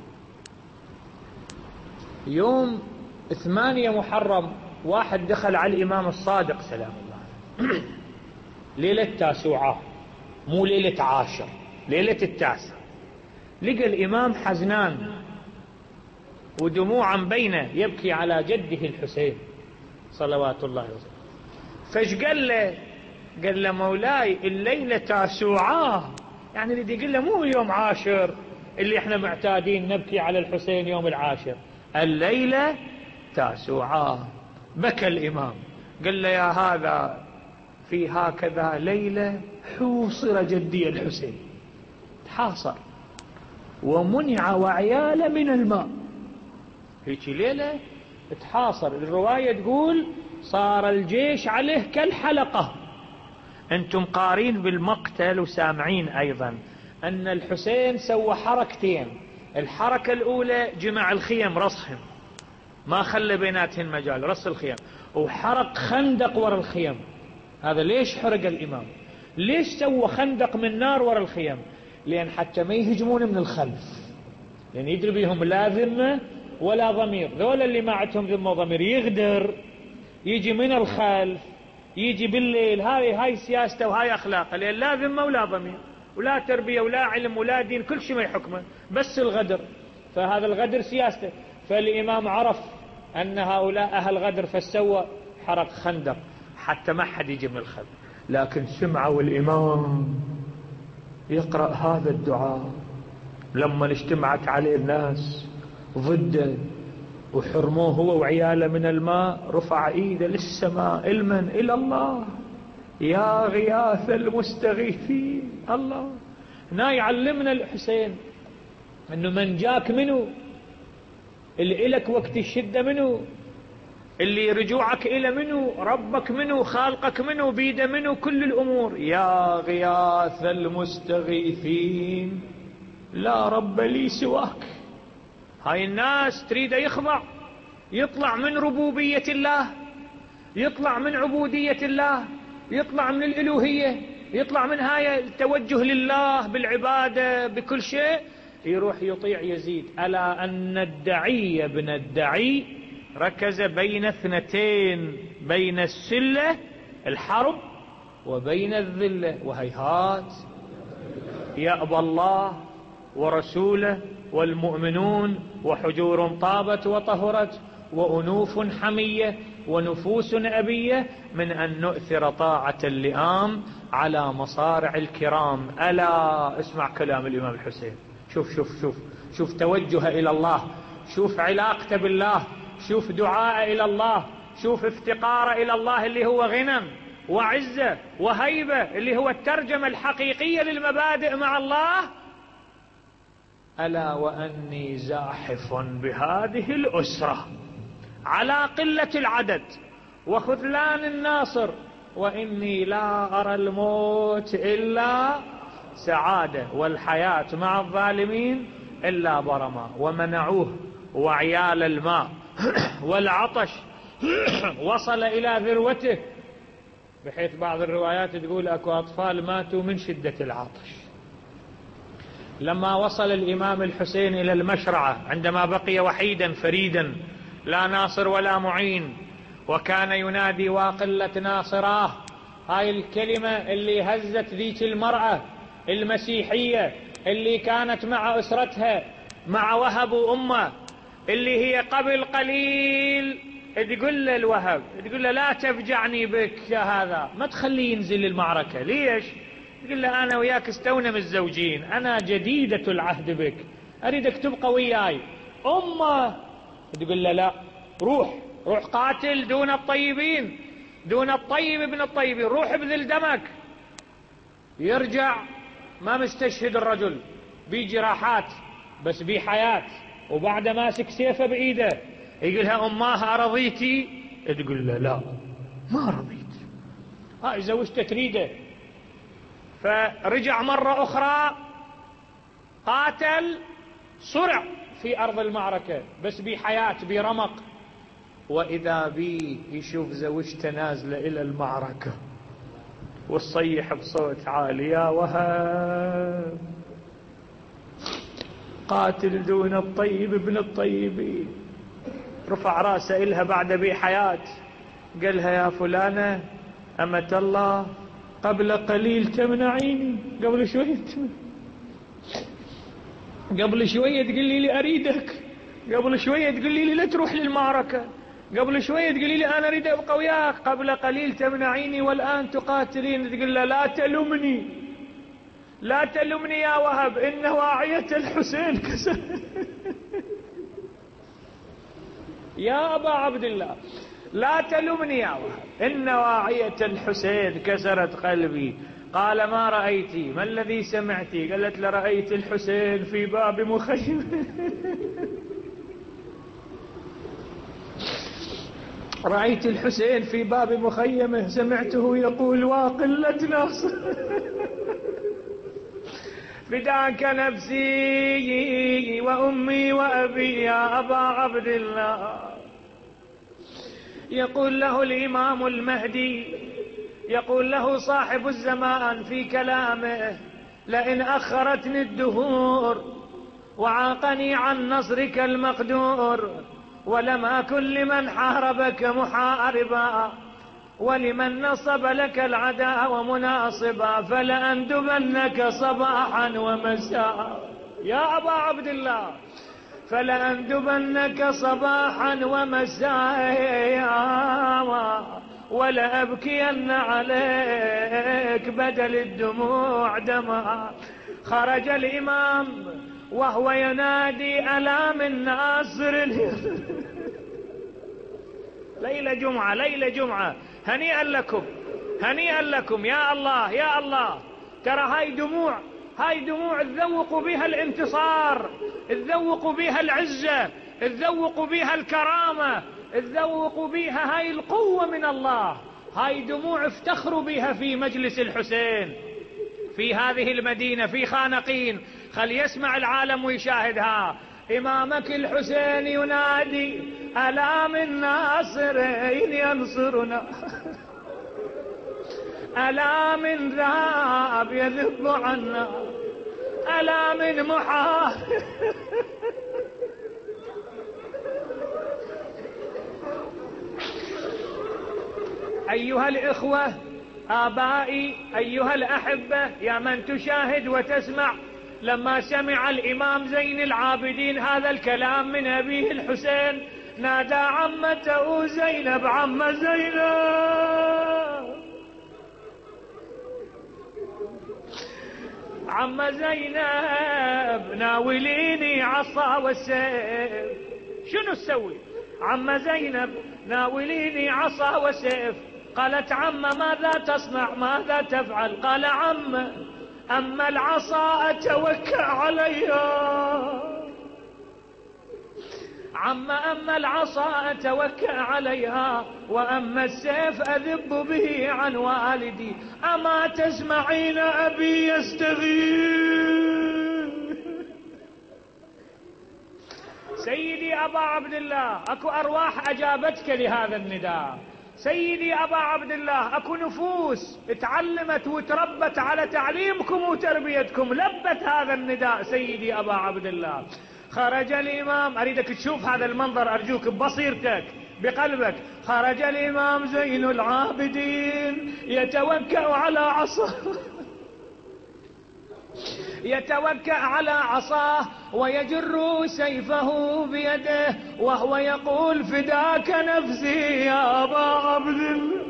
يوم ثمانية محرم واحد دخل على الإمام الصادق سلام الله ليلة تاسوعة مو ليلة عاشر، ليلة التاسع. لقى الإمام حزنان ودموعا بينه يبكي على جده الحسين صلوات الله وسلامه. فايش قال له؟ قال له مولاي الليلة تاسوعة، يعني اللي يقول له مو يوم عاشر اللي احنا معتادين نبكي على الحسين يوم العاشر، الليلة تاسوعة. بكى الإمام قال له يا هذا في هكذا ليلة حوصر جدي الحسين، تحاصر ومنع وعياله من الماء. هيك ليلة تحاصر. الرواية تقول صار الجيش عليه كالحلقة. أنتم قارين بالمقتل وسامعين أيضا أن الحسين سوى حركتين. الحركة الأولى جمع الخيم رصهم، ما خلى بيناتهن مجال، رص الخيم، وحرق خندق ورا الخيم. هذا ليش حرق الإمام؟ ليش سوى خندق من نار ورا الخيم؟ لأن حتى ما يهجمون من الخلف، لأن يدري بيهم لا ذمة ولا ضمير. ذولا اللي ما عندهم ذمة وضمير يغدر، يجي من الخلف، يجي بالليل. هاي هاي سياسته وهاي أخلاقه، لأن لا ذمة ولا ضمير ولا تربية ولا علم ولا دين، كل شيء ما يحكمه بس الغدر. فهذا الغدر سياسته. فالإمام عرف أن هؤلاء أهل غدر فسوى حرق خندق حتى ما حد يجي من الخلف. لكن سمعوا الإمام يقرأ هذا الدعاء لما اجتمعت عليه الناس ضده وحرموه هو وعياله من الماء، رفع ايده للسماء المن الى الله يا غياث المستغيثين. الله هنا يعلمنا الحسين انه من جاك منه، اللي إلك وقت الشدة منه، اللي رجوعك إلى منه، ربك منه، خالقك منه، بيده منه كل الأمور. يا غياث المستغيثين لا رب لي سواك. هاي الناس تريد يخضع، يطلع من ربوبية الله، يطلع من عبودية الله، يطلع من الإلوهية، يطلع من هاي التوجه لله بالعبادة بكل شيء، يروح يطيع يزيد. ألا أن الدعي ابن الدعي ركز بين اثنتين، بين السلة الحرب وبين الذلة، وهيهات يأبى الله ورسوله والمؤمنون وحجور طابت وطهرت وأنوف حمية ونفوس أبية من أن نؤثر طاعة اللئام على مصارع الكرام. ألا اسمع كلام الإمام الحسين. شوف شوف شوف شوف توجه إلى الله، شوف علاقته بالله، شوف دعاء إلى الله، شوف افتقار إلى الله اللي هو غنى وعزة وهيبة، اللي هو الترجمة الحقيقية للمبادئ مع الله. ألا وأني زاحف بهذه الأسرة على قلة العدد وخذلان الناصر، وإني لا أرى الموت إلا سعادة والحياة مع الظالمين إلا برما. ومنعوه وعيال الماء والعطش وصل إلى ذروته، بحيث بعض الروايات تقول أكو أطفال ماتوا من شدة العطش. لما وصل الإمام الحسين إلى المشرعة عندما بقي وحيدا فريدا لا ناصر ولا معين، وكان ينادي واقلة ناصراه، هاي الكلمة اللي هزت ذيك المرأة المسيحية اللي كانت مع أسرتها مع وهب وأمه، اللي هي قبل قليل تقول له الوهب، تقول له لا تفجعني بك يا هذا، ما تخليه ينزل المعركة. ليش؟ تقول له أنا وياك استونا متزوجين، أنا جديدة العهد بك، أريدك تبقى وياي. أمه تقول له لا، روح روح قاتل دون الطيبين، دون الطيب ابن الطيبين، روح ابذل دمك. يرجع ما مستشهد الرجل، بي جراحات بس بي حياة، وبعد ماسك سيفه بإيده. يقولها أمها أرضيتي؟ تقول له لا ما رضيت. هاي زوجته تريده. فرجع مرة أخرى قاتل، صرع في أرض المعركة بس بحياة برمق، وإذا بي يشوف زوجته نازلة إلى المعركة والصيح بصوت عالي يا وهب قاتل دون الطيب ابن الطيبين. رفع راسه إلها بعد بي حياة، قالها يا فلانة أمة الله قبل قليل تمنعيني، قبل شوية قبل شوية تقولي لي أريدك، قبل شوية تقولي لي لا تروح للمعركة، قبل شوية تقولي لي أنا أريد أبقى وياك، قبل قليل تمنعيني والآن تقاتلين. تقول له لا تلومني، لا تلومني يا وهب، إن واعية الحسين كسر يا أبا عبد الله لا تلومني يا وهب، إن واعية الحسين كسرت قلبي. قال ما رأيتي؟ ما الذي سمعتي؟ قالت لرأيت الحسين في باب مخيم رأيت الحسين في باب مخيمه، سمعته يقول واقلة ناصر فداك نفسي وأمي وأبي يا أبا عبد الله. يقول له الإمام المهدي، يقول له صاحب الزمان في كلامه لئن أخرتني الدهور وعاقني عن نصرك المقدور، ولم أكن لمن حاربك محاربا، ولمن نصب لك العداء مناصبا، فلأندبنك صباحا ومساء. يا أبا عبد الله، فلأندبنك صباحا ومساء، ولأبكين عليك بدل الدموع دمع. خرج الإمام وهو ينادي ألا من ناصر. ليلة جمعة، ليلة جمعة، هنيئا لكم، هنيئا لكم. يا الله يا الله، ترى هاي دموع، هاي دموع تذوقوا بها الانتصار، تذوقوا بها العزة، تذوقوا بها الكرامة، تذوقوا بها هاي القوة من الله. هاي دموع افتخروا بها في مجلس الحسين في هذه المدينة في خانقين. خل يسمع العالم ويشاهدها. إمامك الحسين ينادي ألا من ناصرين ينصرنا، ألا من ذاب يذب عنا، ألا من محارب. أيها الإخوة، آبائي، أيها الأحبة، يا من تشاهد وتسمع، لما سمع الإمام زين العابدين هذا الكلام من أبيه الحسين نادى عمته زينب عم زينب، عم زينب ناوليني عصا والسيف. شنو تسوي عم زينب؟ ناوليني عصا وسيف. قالت عم ماذا تصنع، ماذا تفعل؟ قال عم أما العصا أتوكأ عليها، عم أما العصا أتوكأ عليها، وأما السيف أذب به عن والدي. أما تسمعين أبي يستغيث؟ سيدي أبا عبد الله، أكو أرواح أجابتك لهذا النداء. سيدي أبا عبد الله، أكو نفوس تعلمت وتربت على تعليمكم وتربيتكم، لبت هذا النداء. سيدي أبا عبد الله، خرج الإمام، أريدك تشوف هذا المنظر أرجوك ببصيرتك بقلبك. خرج الإمام زين العابدين يتوكأ على عصاه، يتوكأ على عصاه ويجر سيفه بيده وهو يقول فداك نفسي يا أبا عبد الله.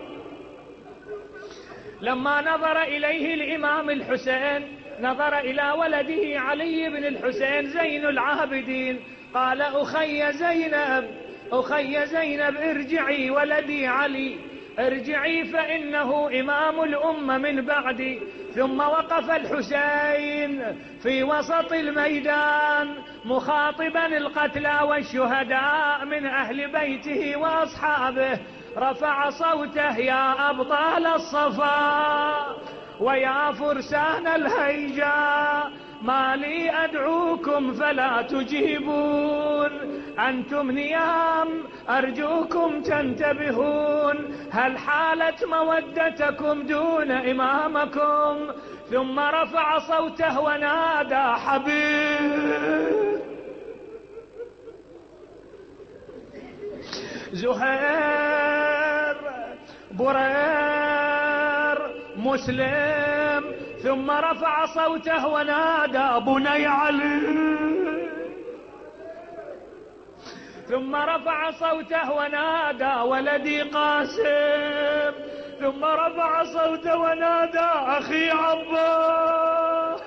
لما نظر إليه الإمام الحسين نظر إلى ولده علي بن الحسين زين العابدين، قال أخي زينب، أخي زينب ارجعي ولدي علي، ارجعي فإنه إمام الأمة من بعدي. ثم وقف الحسين في وسط الميدان مخاطبا القتلى والشهداء من أهل بيته وأصحابه، رفع صوته يا أبطال الصفا ويا فرسان الهيجاء، ما لي أدعوكم فلا تجيبون، أنتم نيام أرجوكم تنتبهون، هل حالت مودتكم دون إمامكم؟ ثم رفع صوته ونادى حبيب زهير برير مسلم. ثم رفع صوته ونادى بني علي، ثم رفع صوته ونادى ولدي قاسم، ثم رفع صوته ونادى أخي عباس.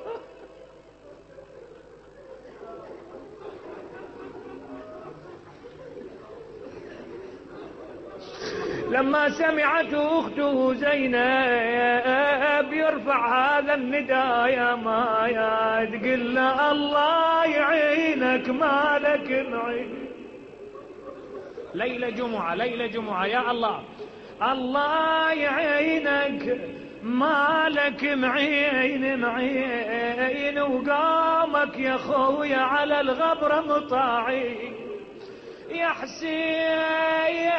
لما سمعته أخته زينب يرفع هذا النداء يا ما يا تقول له الله يعينك مالك معين. ليلة جمعة، ليلة جمعة، يا الله الله يعينك مالك معين معين، وقامك يا خويا على الغبرة مطاعين يا حسين.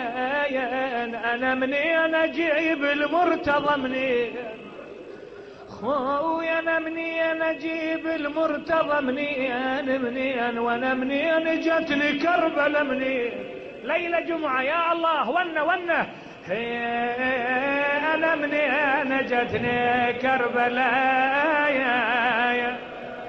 أنا منين أجيب المرتضى منين؟ خويا انا منين اجيب المرتضى منين منين وانا منين جتني كربلة منين ليلة جمعة يا الله ونه ونه انا منين جتني كربلة يا يا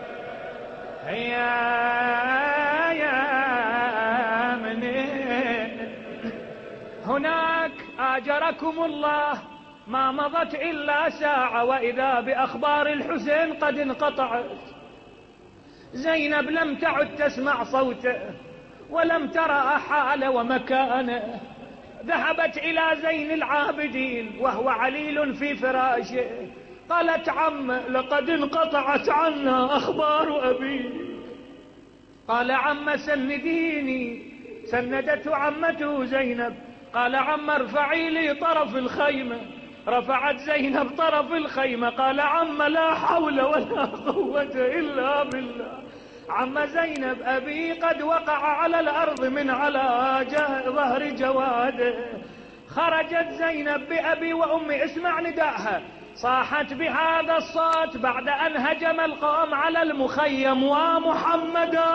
يا يا منين هناك آجركم الله ما مضت إلا ساعة وإذا بأخبار الحسين قد انقطعت. زينب لم تعد تسمع صوته ولم ترى حاله ومكانه. ذهبت إلى زين العابدين وهو عليل في فراشه. قالت عم لقد انقطعت عنا أخبار أبي. قال عم سنديني. سندته عمته زينب. قال عم ارفعي لي طرف الخيمة. رفعت زينب طرف الخيمة. قال عم لا حول ولا قوة إلا بالله. عم زينب أبي قد وقع على الأرض من على ظهر جواده. خرجت زينب بأبي وأمي. اسمع نداءها. صاحت بهذا الصوت بعد أن هجم القوم على المخيم. ومحمدا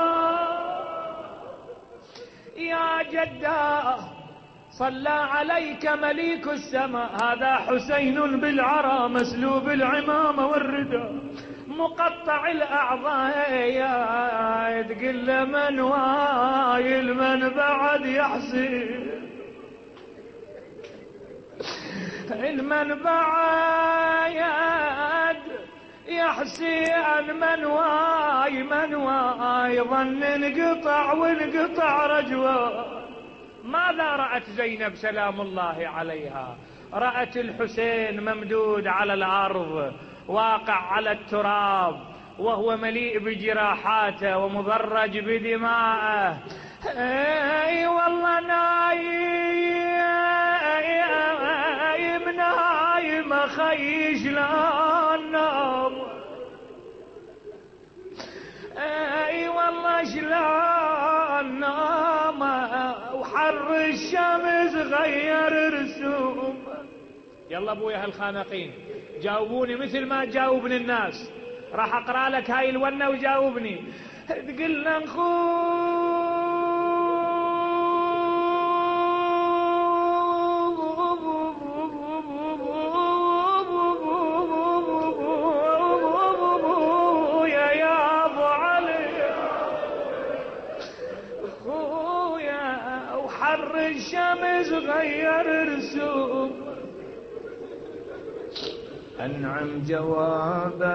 يا جداه صلى عليك مليك السماء. هذا حسين بالعرى مسلوب العمامة والرداء مقطع الأعضاء. يا تقل من وايل من بعد يحسين المن بعد يحسين من واي من واي ظن انقطع وانقطع رجوه. ماذا رأت زينب سلام الله عليها؟ رأت الحسين ممدود على الأرض واقع على التراب وهو مليء بجراحاته ومضرج بدماءه. اي والله نايم نايم خيش لا نام. اي والله شلون نام وحر الشمس غير رسوم. يلا ابويا هالخانقين جاوبوني مثل ما تجاوبني الناس. راح اقرا لك هاي الونه وجاوبني. تقول لنا حر الشمس غير رسوم. أنعم جوابا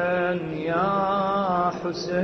يا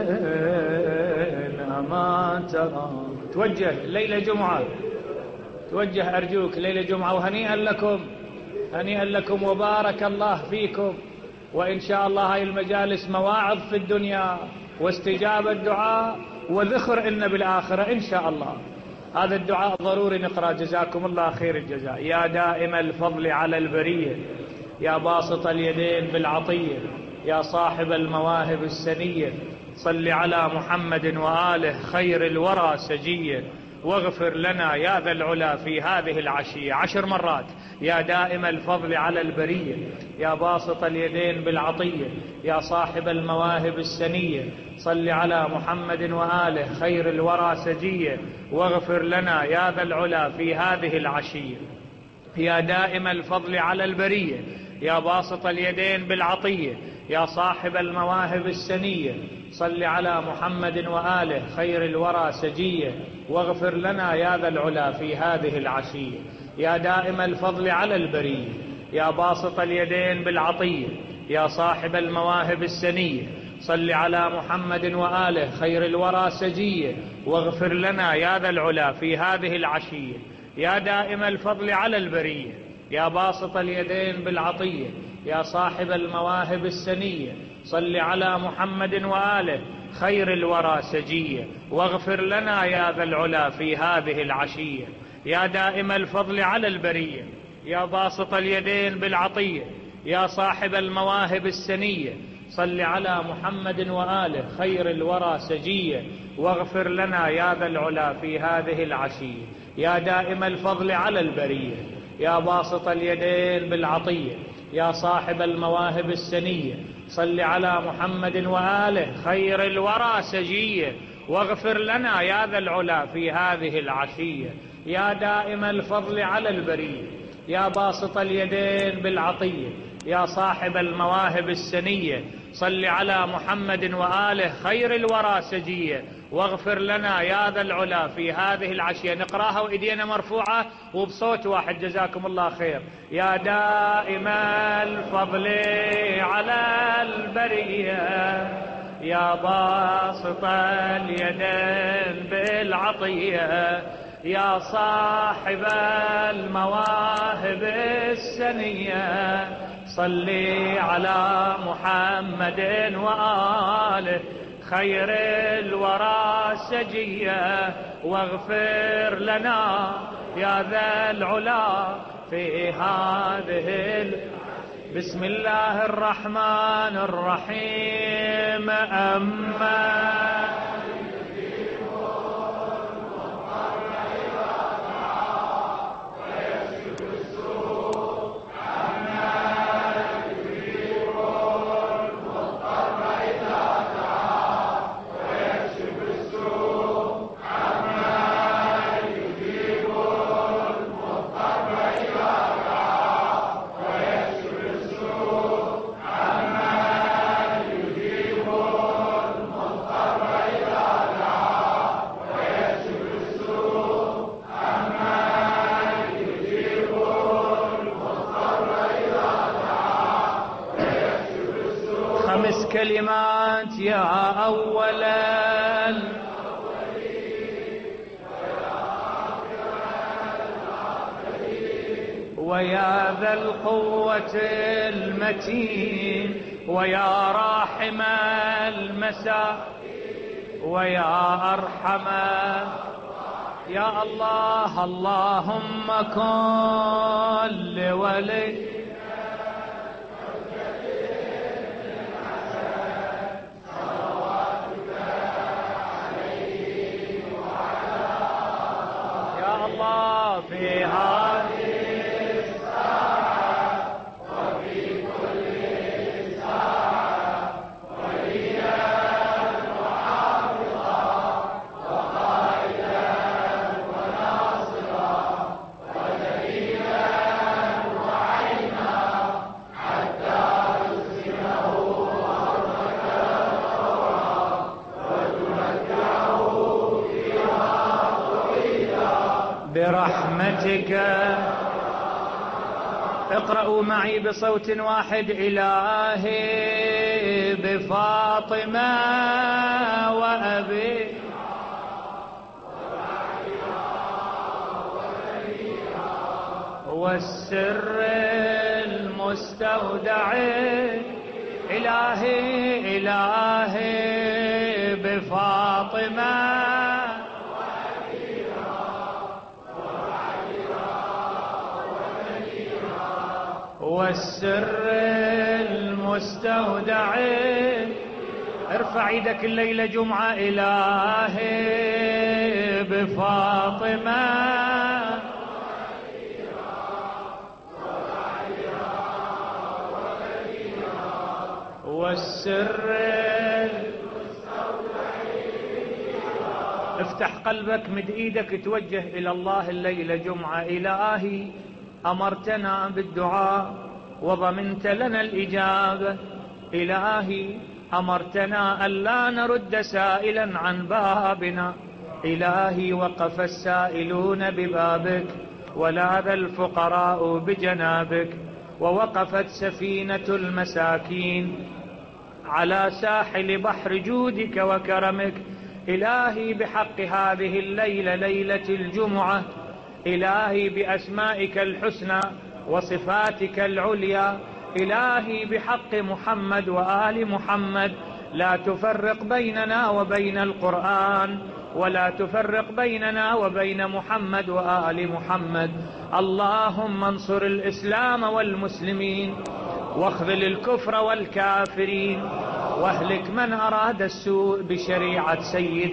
حسين أما ترى. توجه ليلة جمعة توجه أرجوك ليلة جمعة وهنيئا لكم هنيئا لكم وبارك الله فيكم. وإن شاء الله هاي المجالس مواعظ في الدنيا واستجابة الدعاء وذخر إن بالآخرة إن شاء الله. هذا الدعاء ضروري نقرأ. جزاكم الله خير الجزاء. يا دائم الفضل على البرية يا باسط اليدين بالعطية يا صاحب المواهب السنية صل على محمد وآله خير الورى سجية واغفر لنا يا ذا العلا في هذه العشية. عشر مرات. يا دائم الفضل على البرية يا باسط اليدين بالعطية يا صاحب المواهب السنية صل على محمد وآله خير الورى سجية واغفر لنا يا ذا العلا في هذه العشية. يا دائم الفضل على البرية يا باسط اليدين بالعطية يا صاحب المواهب السنية صل على محمد وآله خير الورى سجية واغفر لنا يا ذا العلا في هذه العشية. يا دائم الفضل على البرية يا باسط اليدين بالعطية يا صاحب المواهب السنية صل على محمد وآله خير الورى سجية واغفر لنا يا ذا العلا في هذه العشية. يا دائم الفضل على البرية يا باسط اليدين بالعطية يا صاحب المواهب السنية صل على محمد وآله خير الورى سجية واغفر لنا يا ذا العلا في هذه العشية. يا دائم الفضل على البرية يا باسط اليدين بالعطية يا صاحب المواهب السنية صل على محمد وآله خير الورى سجية واغفر لنا يا ذا العلا في هذه العشية. يا دائم الفضل على البرية يا باسط اليدين بالعطية يا صاحب المواهب السنية صل على محمد وآله خير الورى سجية، واغفر لنا يا ذا العلا في هذه العشية. يا دائم الفضل على البرية، يا باسط اليدين بالعطية، يا صاحب المواهب السنية صل على محمد وآله خير الورى سجية، واغفر لنا يا ذا العلا في هذه العشية. نقراها وإيدينا مرفوعة وبصوت واحد جزاكم الله خير. يا دائم الفضل على البرية، يا باسط اليدين بالعطية، يا صاحب المواهب السنية صلي على محمد وآله خير الورى سجية، واغفر لنا يا ذا العلا في هذه ال... بسم الله الرحمن الرحيم. أما كلمات يا أولا ويا ذا القوة المتين، ويا راحم المساء ويا أرحم، يا الله اللهم كن لولي في هذه الساعة وفي كل ساعة وليا وحافظا وقائدا وناصرا ودليلا وعينا حتى تسكنه أرضك طوعا وتمتعه فيها طويلا برحمتك. اقرأوا معي بصوت واحد. إلهي بفاطمة وأبي والسر المستودع، إلهي إلهي بفاطمة والسر المستودع. ارفع يدك الليلة جمعة. إلهي بفاطمة والسر المستودع. افتح قلبك، مد ايدك، توجه الى الله الليلة جمعة. إلهي أمرتنا بالدعاء وضمنت لنا الإجابة. إلهي أمرتنا ألا نرد سائلا عن بابنا. إلهي وقف السائلون ببابك ولاذ الفقراء بجنابك، ووقفت سفينة المساكين على ساحل بحر جودك وكرمك. إلهي بحق هذه الليلة ليلة الجمعة، إلهي بأسمائك الحسنى وصفاتك العليا، إلهي بحق محمد وآل محمد لا تفرق بيننا وبين القرآن، ولا تفرق بيننا وبين محمد وآل محمد. اللهم انصر الإسلام والمسلمين، واخذل الكفر والكافرين، واهلك من أراد السوء بشريعة سيد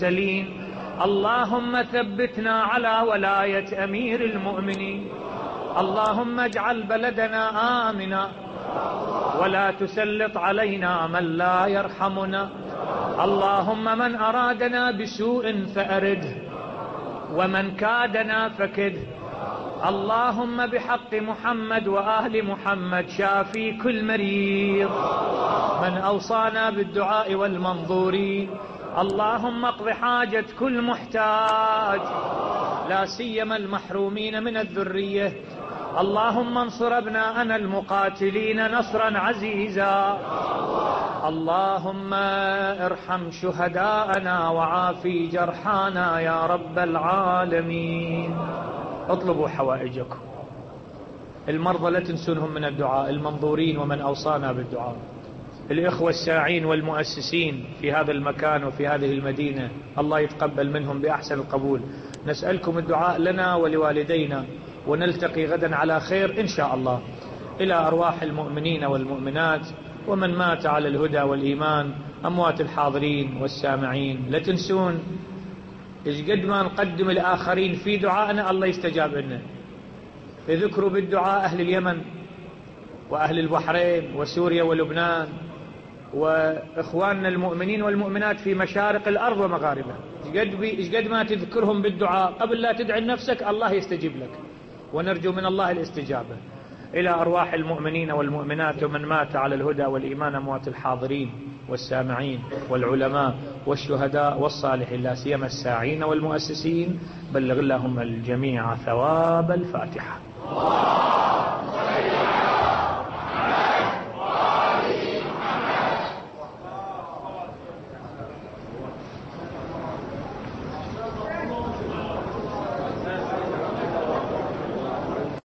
المرسلين. اللهم ثبتنا على ولاية أمير المؤمنين، اللهم اجعل بلدنا آمنا ولا تسلط علينا من لا يرحمنا. اللهم من أرادنا بسوء فأرده ومن كادنا فكده. اللهم بحق محمد وآل محمد شافي كل مريض من أوصانا بالدعاء والمنظورين. اللهم اقض حاجة كل محتاج لا سيما المحرومين من الذرية. اللهم انصر أبناءنا المقاتلين نصرا عزيزا. اللهم ارحم شهداءنا وعافي جرحانا يا رب العالمين. اطلبوا حوائجكم. المرضى لا تنسونهم من الدعاء، المنظورين ومن أوصانا بالدعاء، الإخوة الساعين والمؤسسين في هذا المكان وفي هذه المدينة، الله يتقبل منهم بأحسن القبول. نسألكم الدعاء لنا ولوالدينا، ونلتقي غدا على خير إن شاء الله. إلى أرواح المؤمنين والمؤمنات ومن مات على الهدى والإيمان، أموات الحاضرين والسامعين، لا تنسون إيش قد ما نقدم الآخرين في دعائنا الله يستجاب لنا. اذكروا بالدعاء أهل اليمن وأهل البحرين وسوريا ولبنان وإخواننا المؤمنين والمؤمنات في مشارق الأرض ومغاربها. إيش قد ما تذكرهم بالدعاء قبل لا تدعي لنفسك الله يستجيب لك، ونرجو من الله الاستجابة. إلى أرواح المؤمنين والمؤمنات ومن مات على الهدى والإيمان، أموات الحاضرين والسامعين والعلماء والشهداء والصالحين، لا سيما الساعين والمؤسسين، بلغ اللهم الجميع ثواب الفاتحة.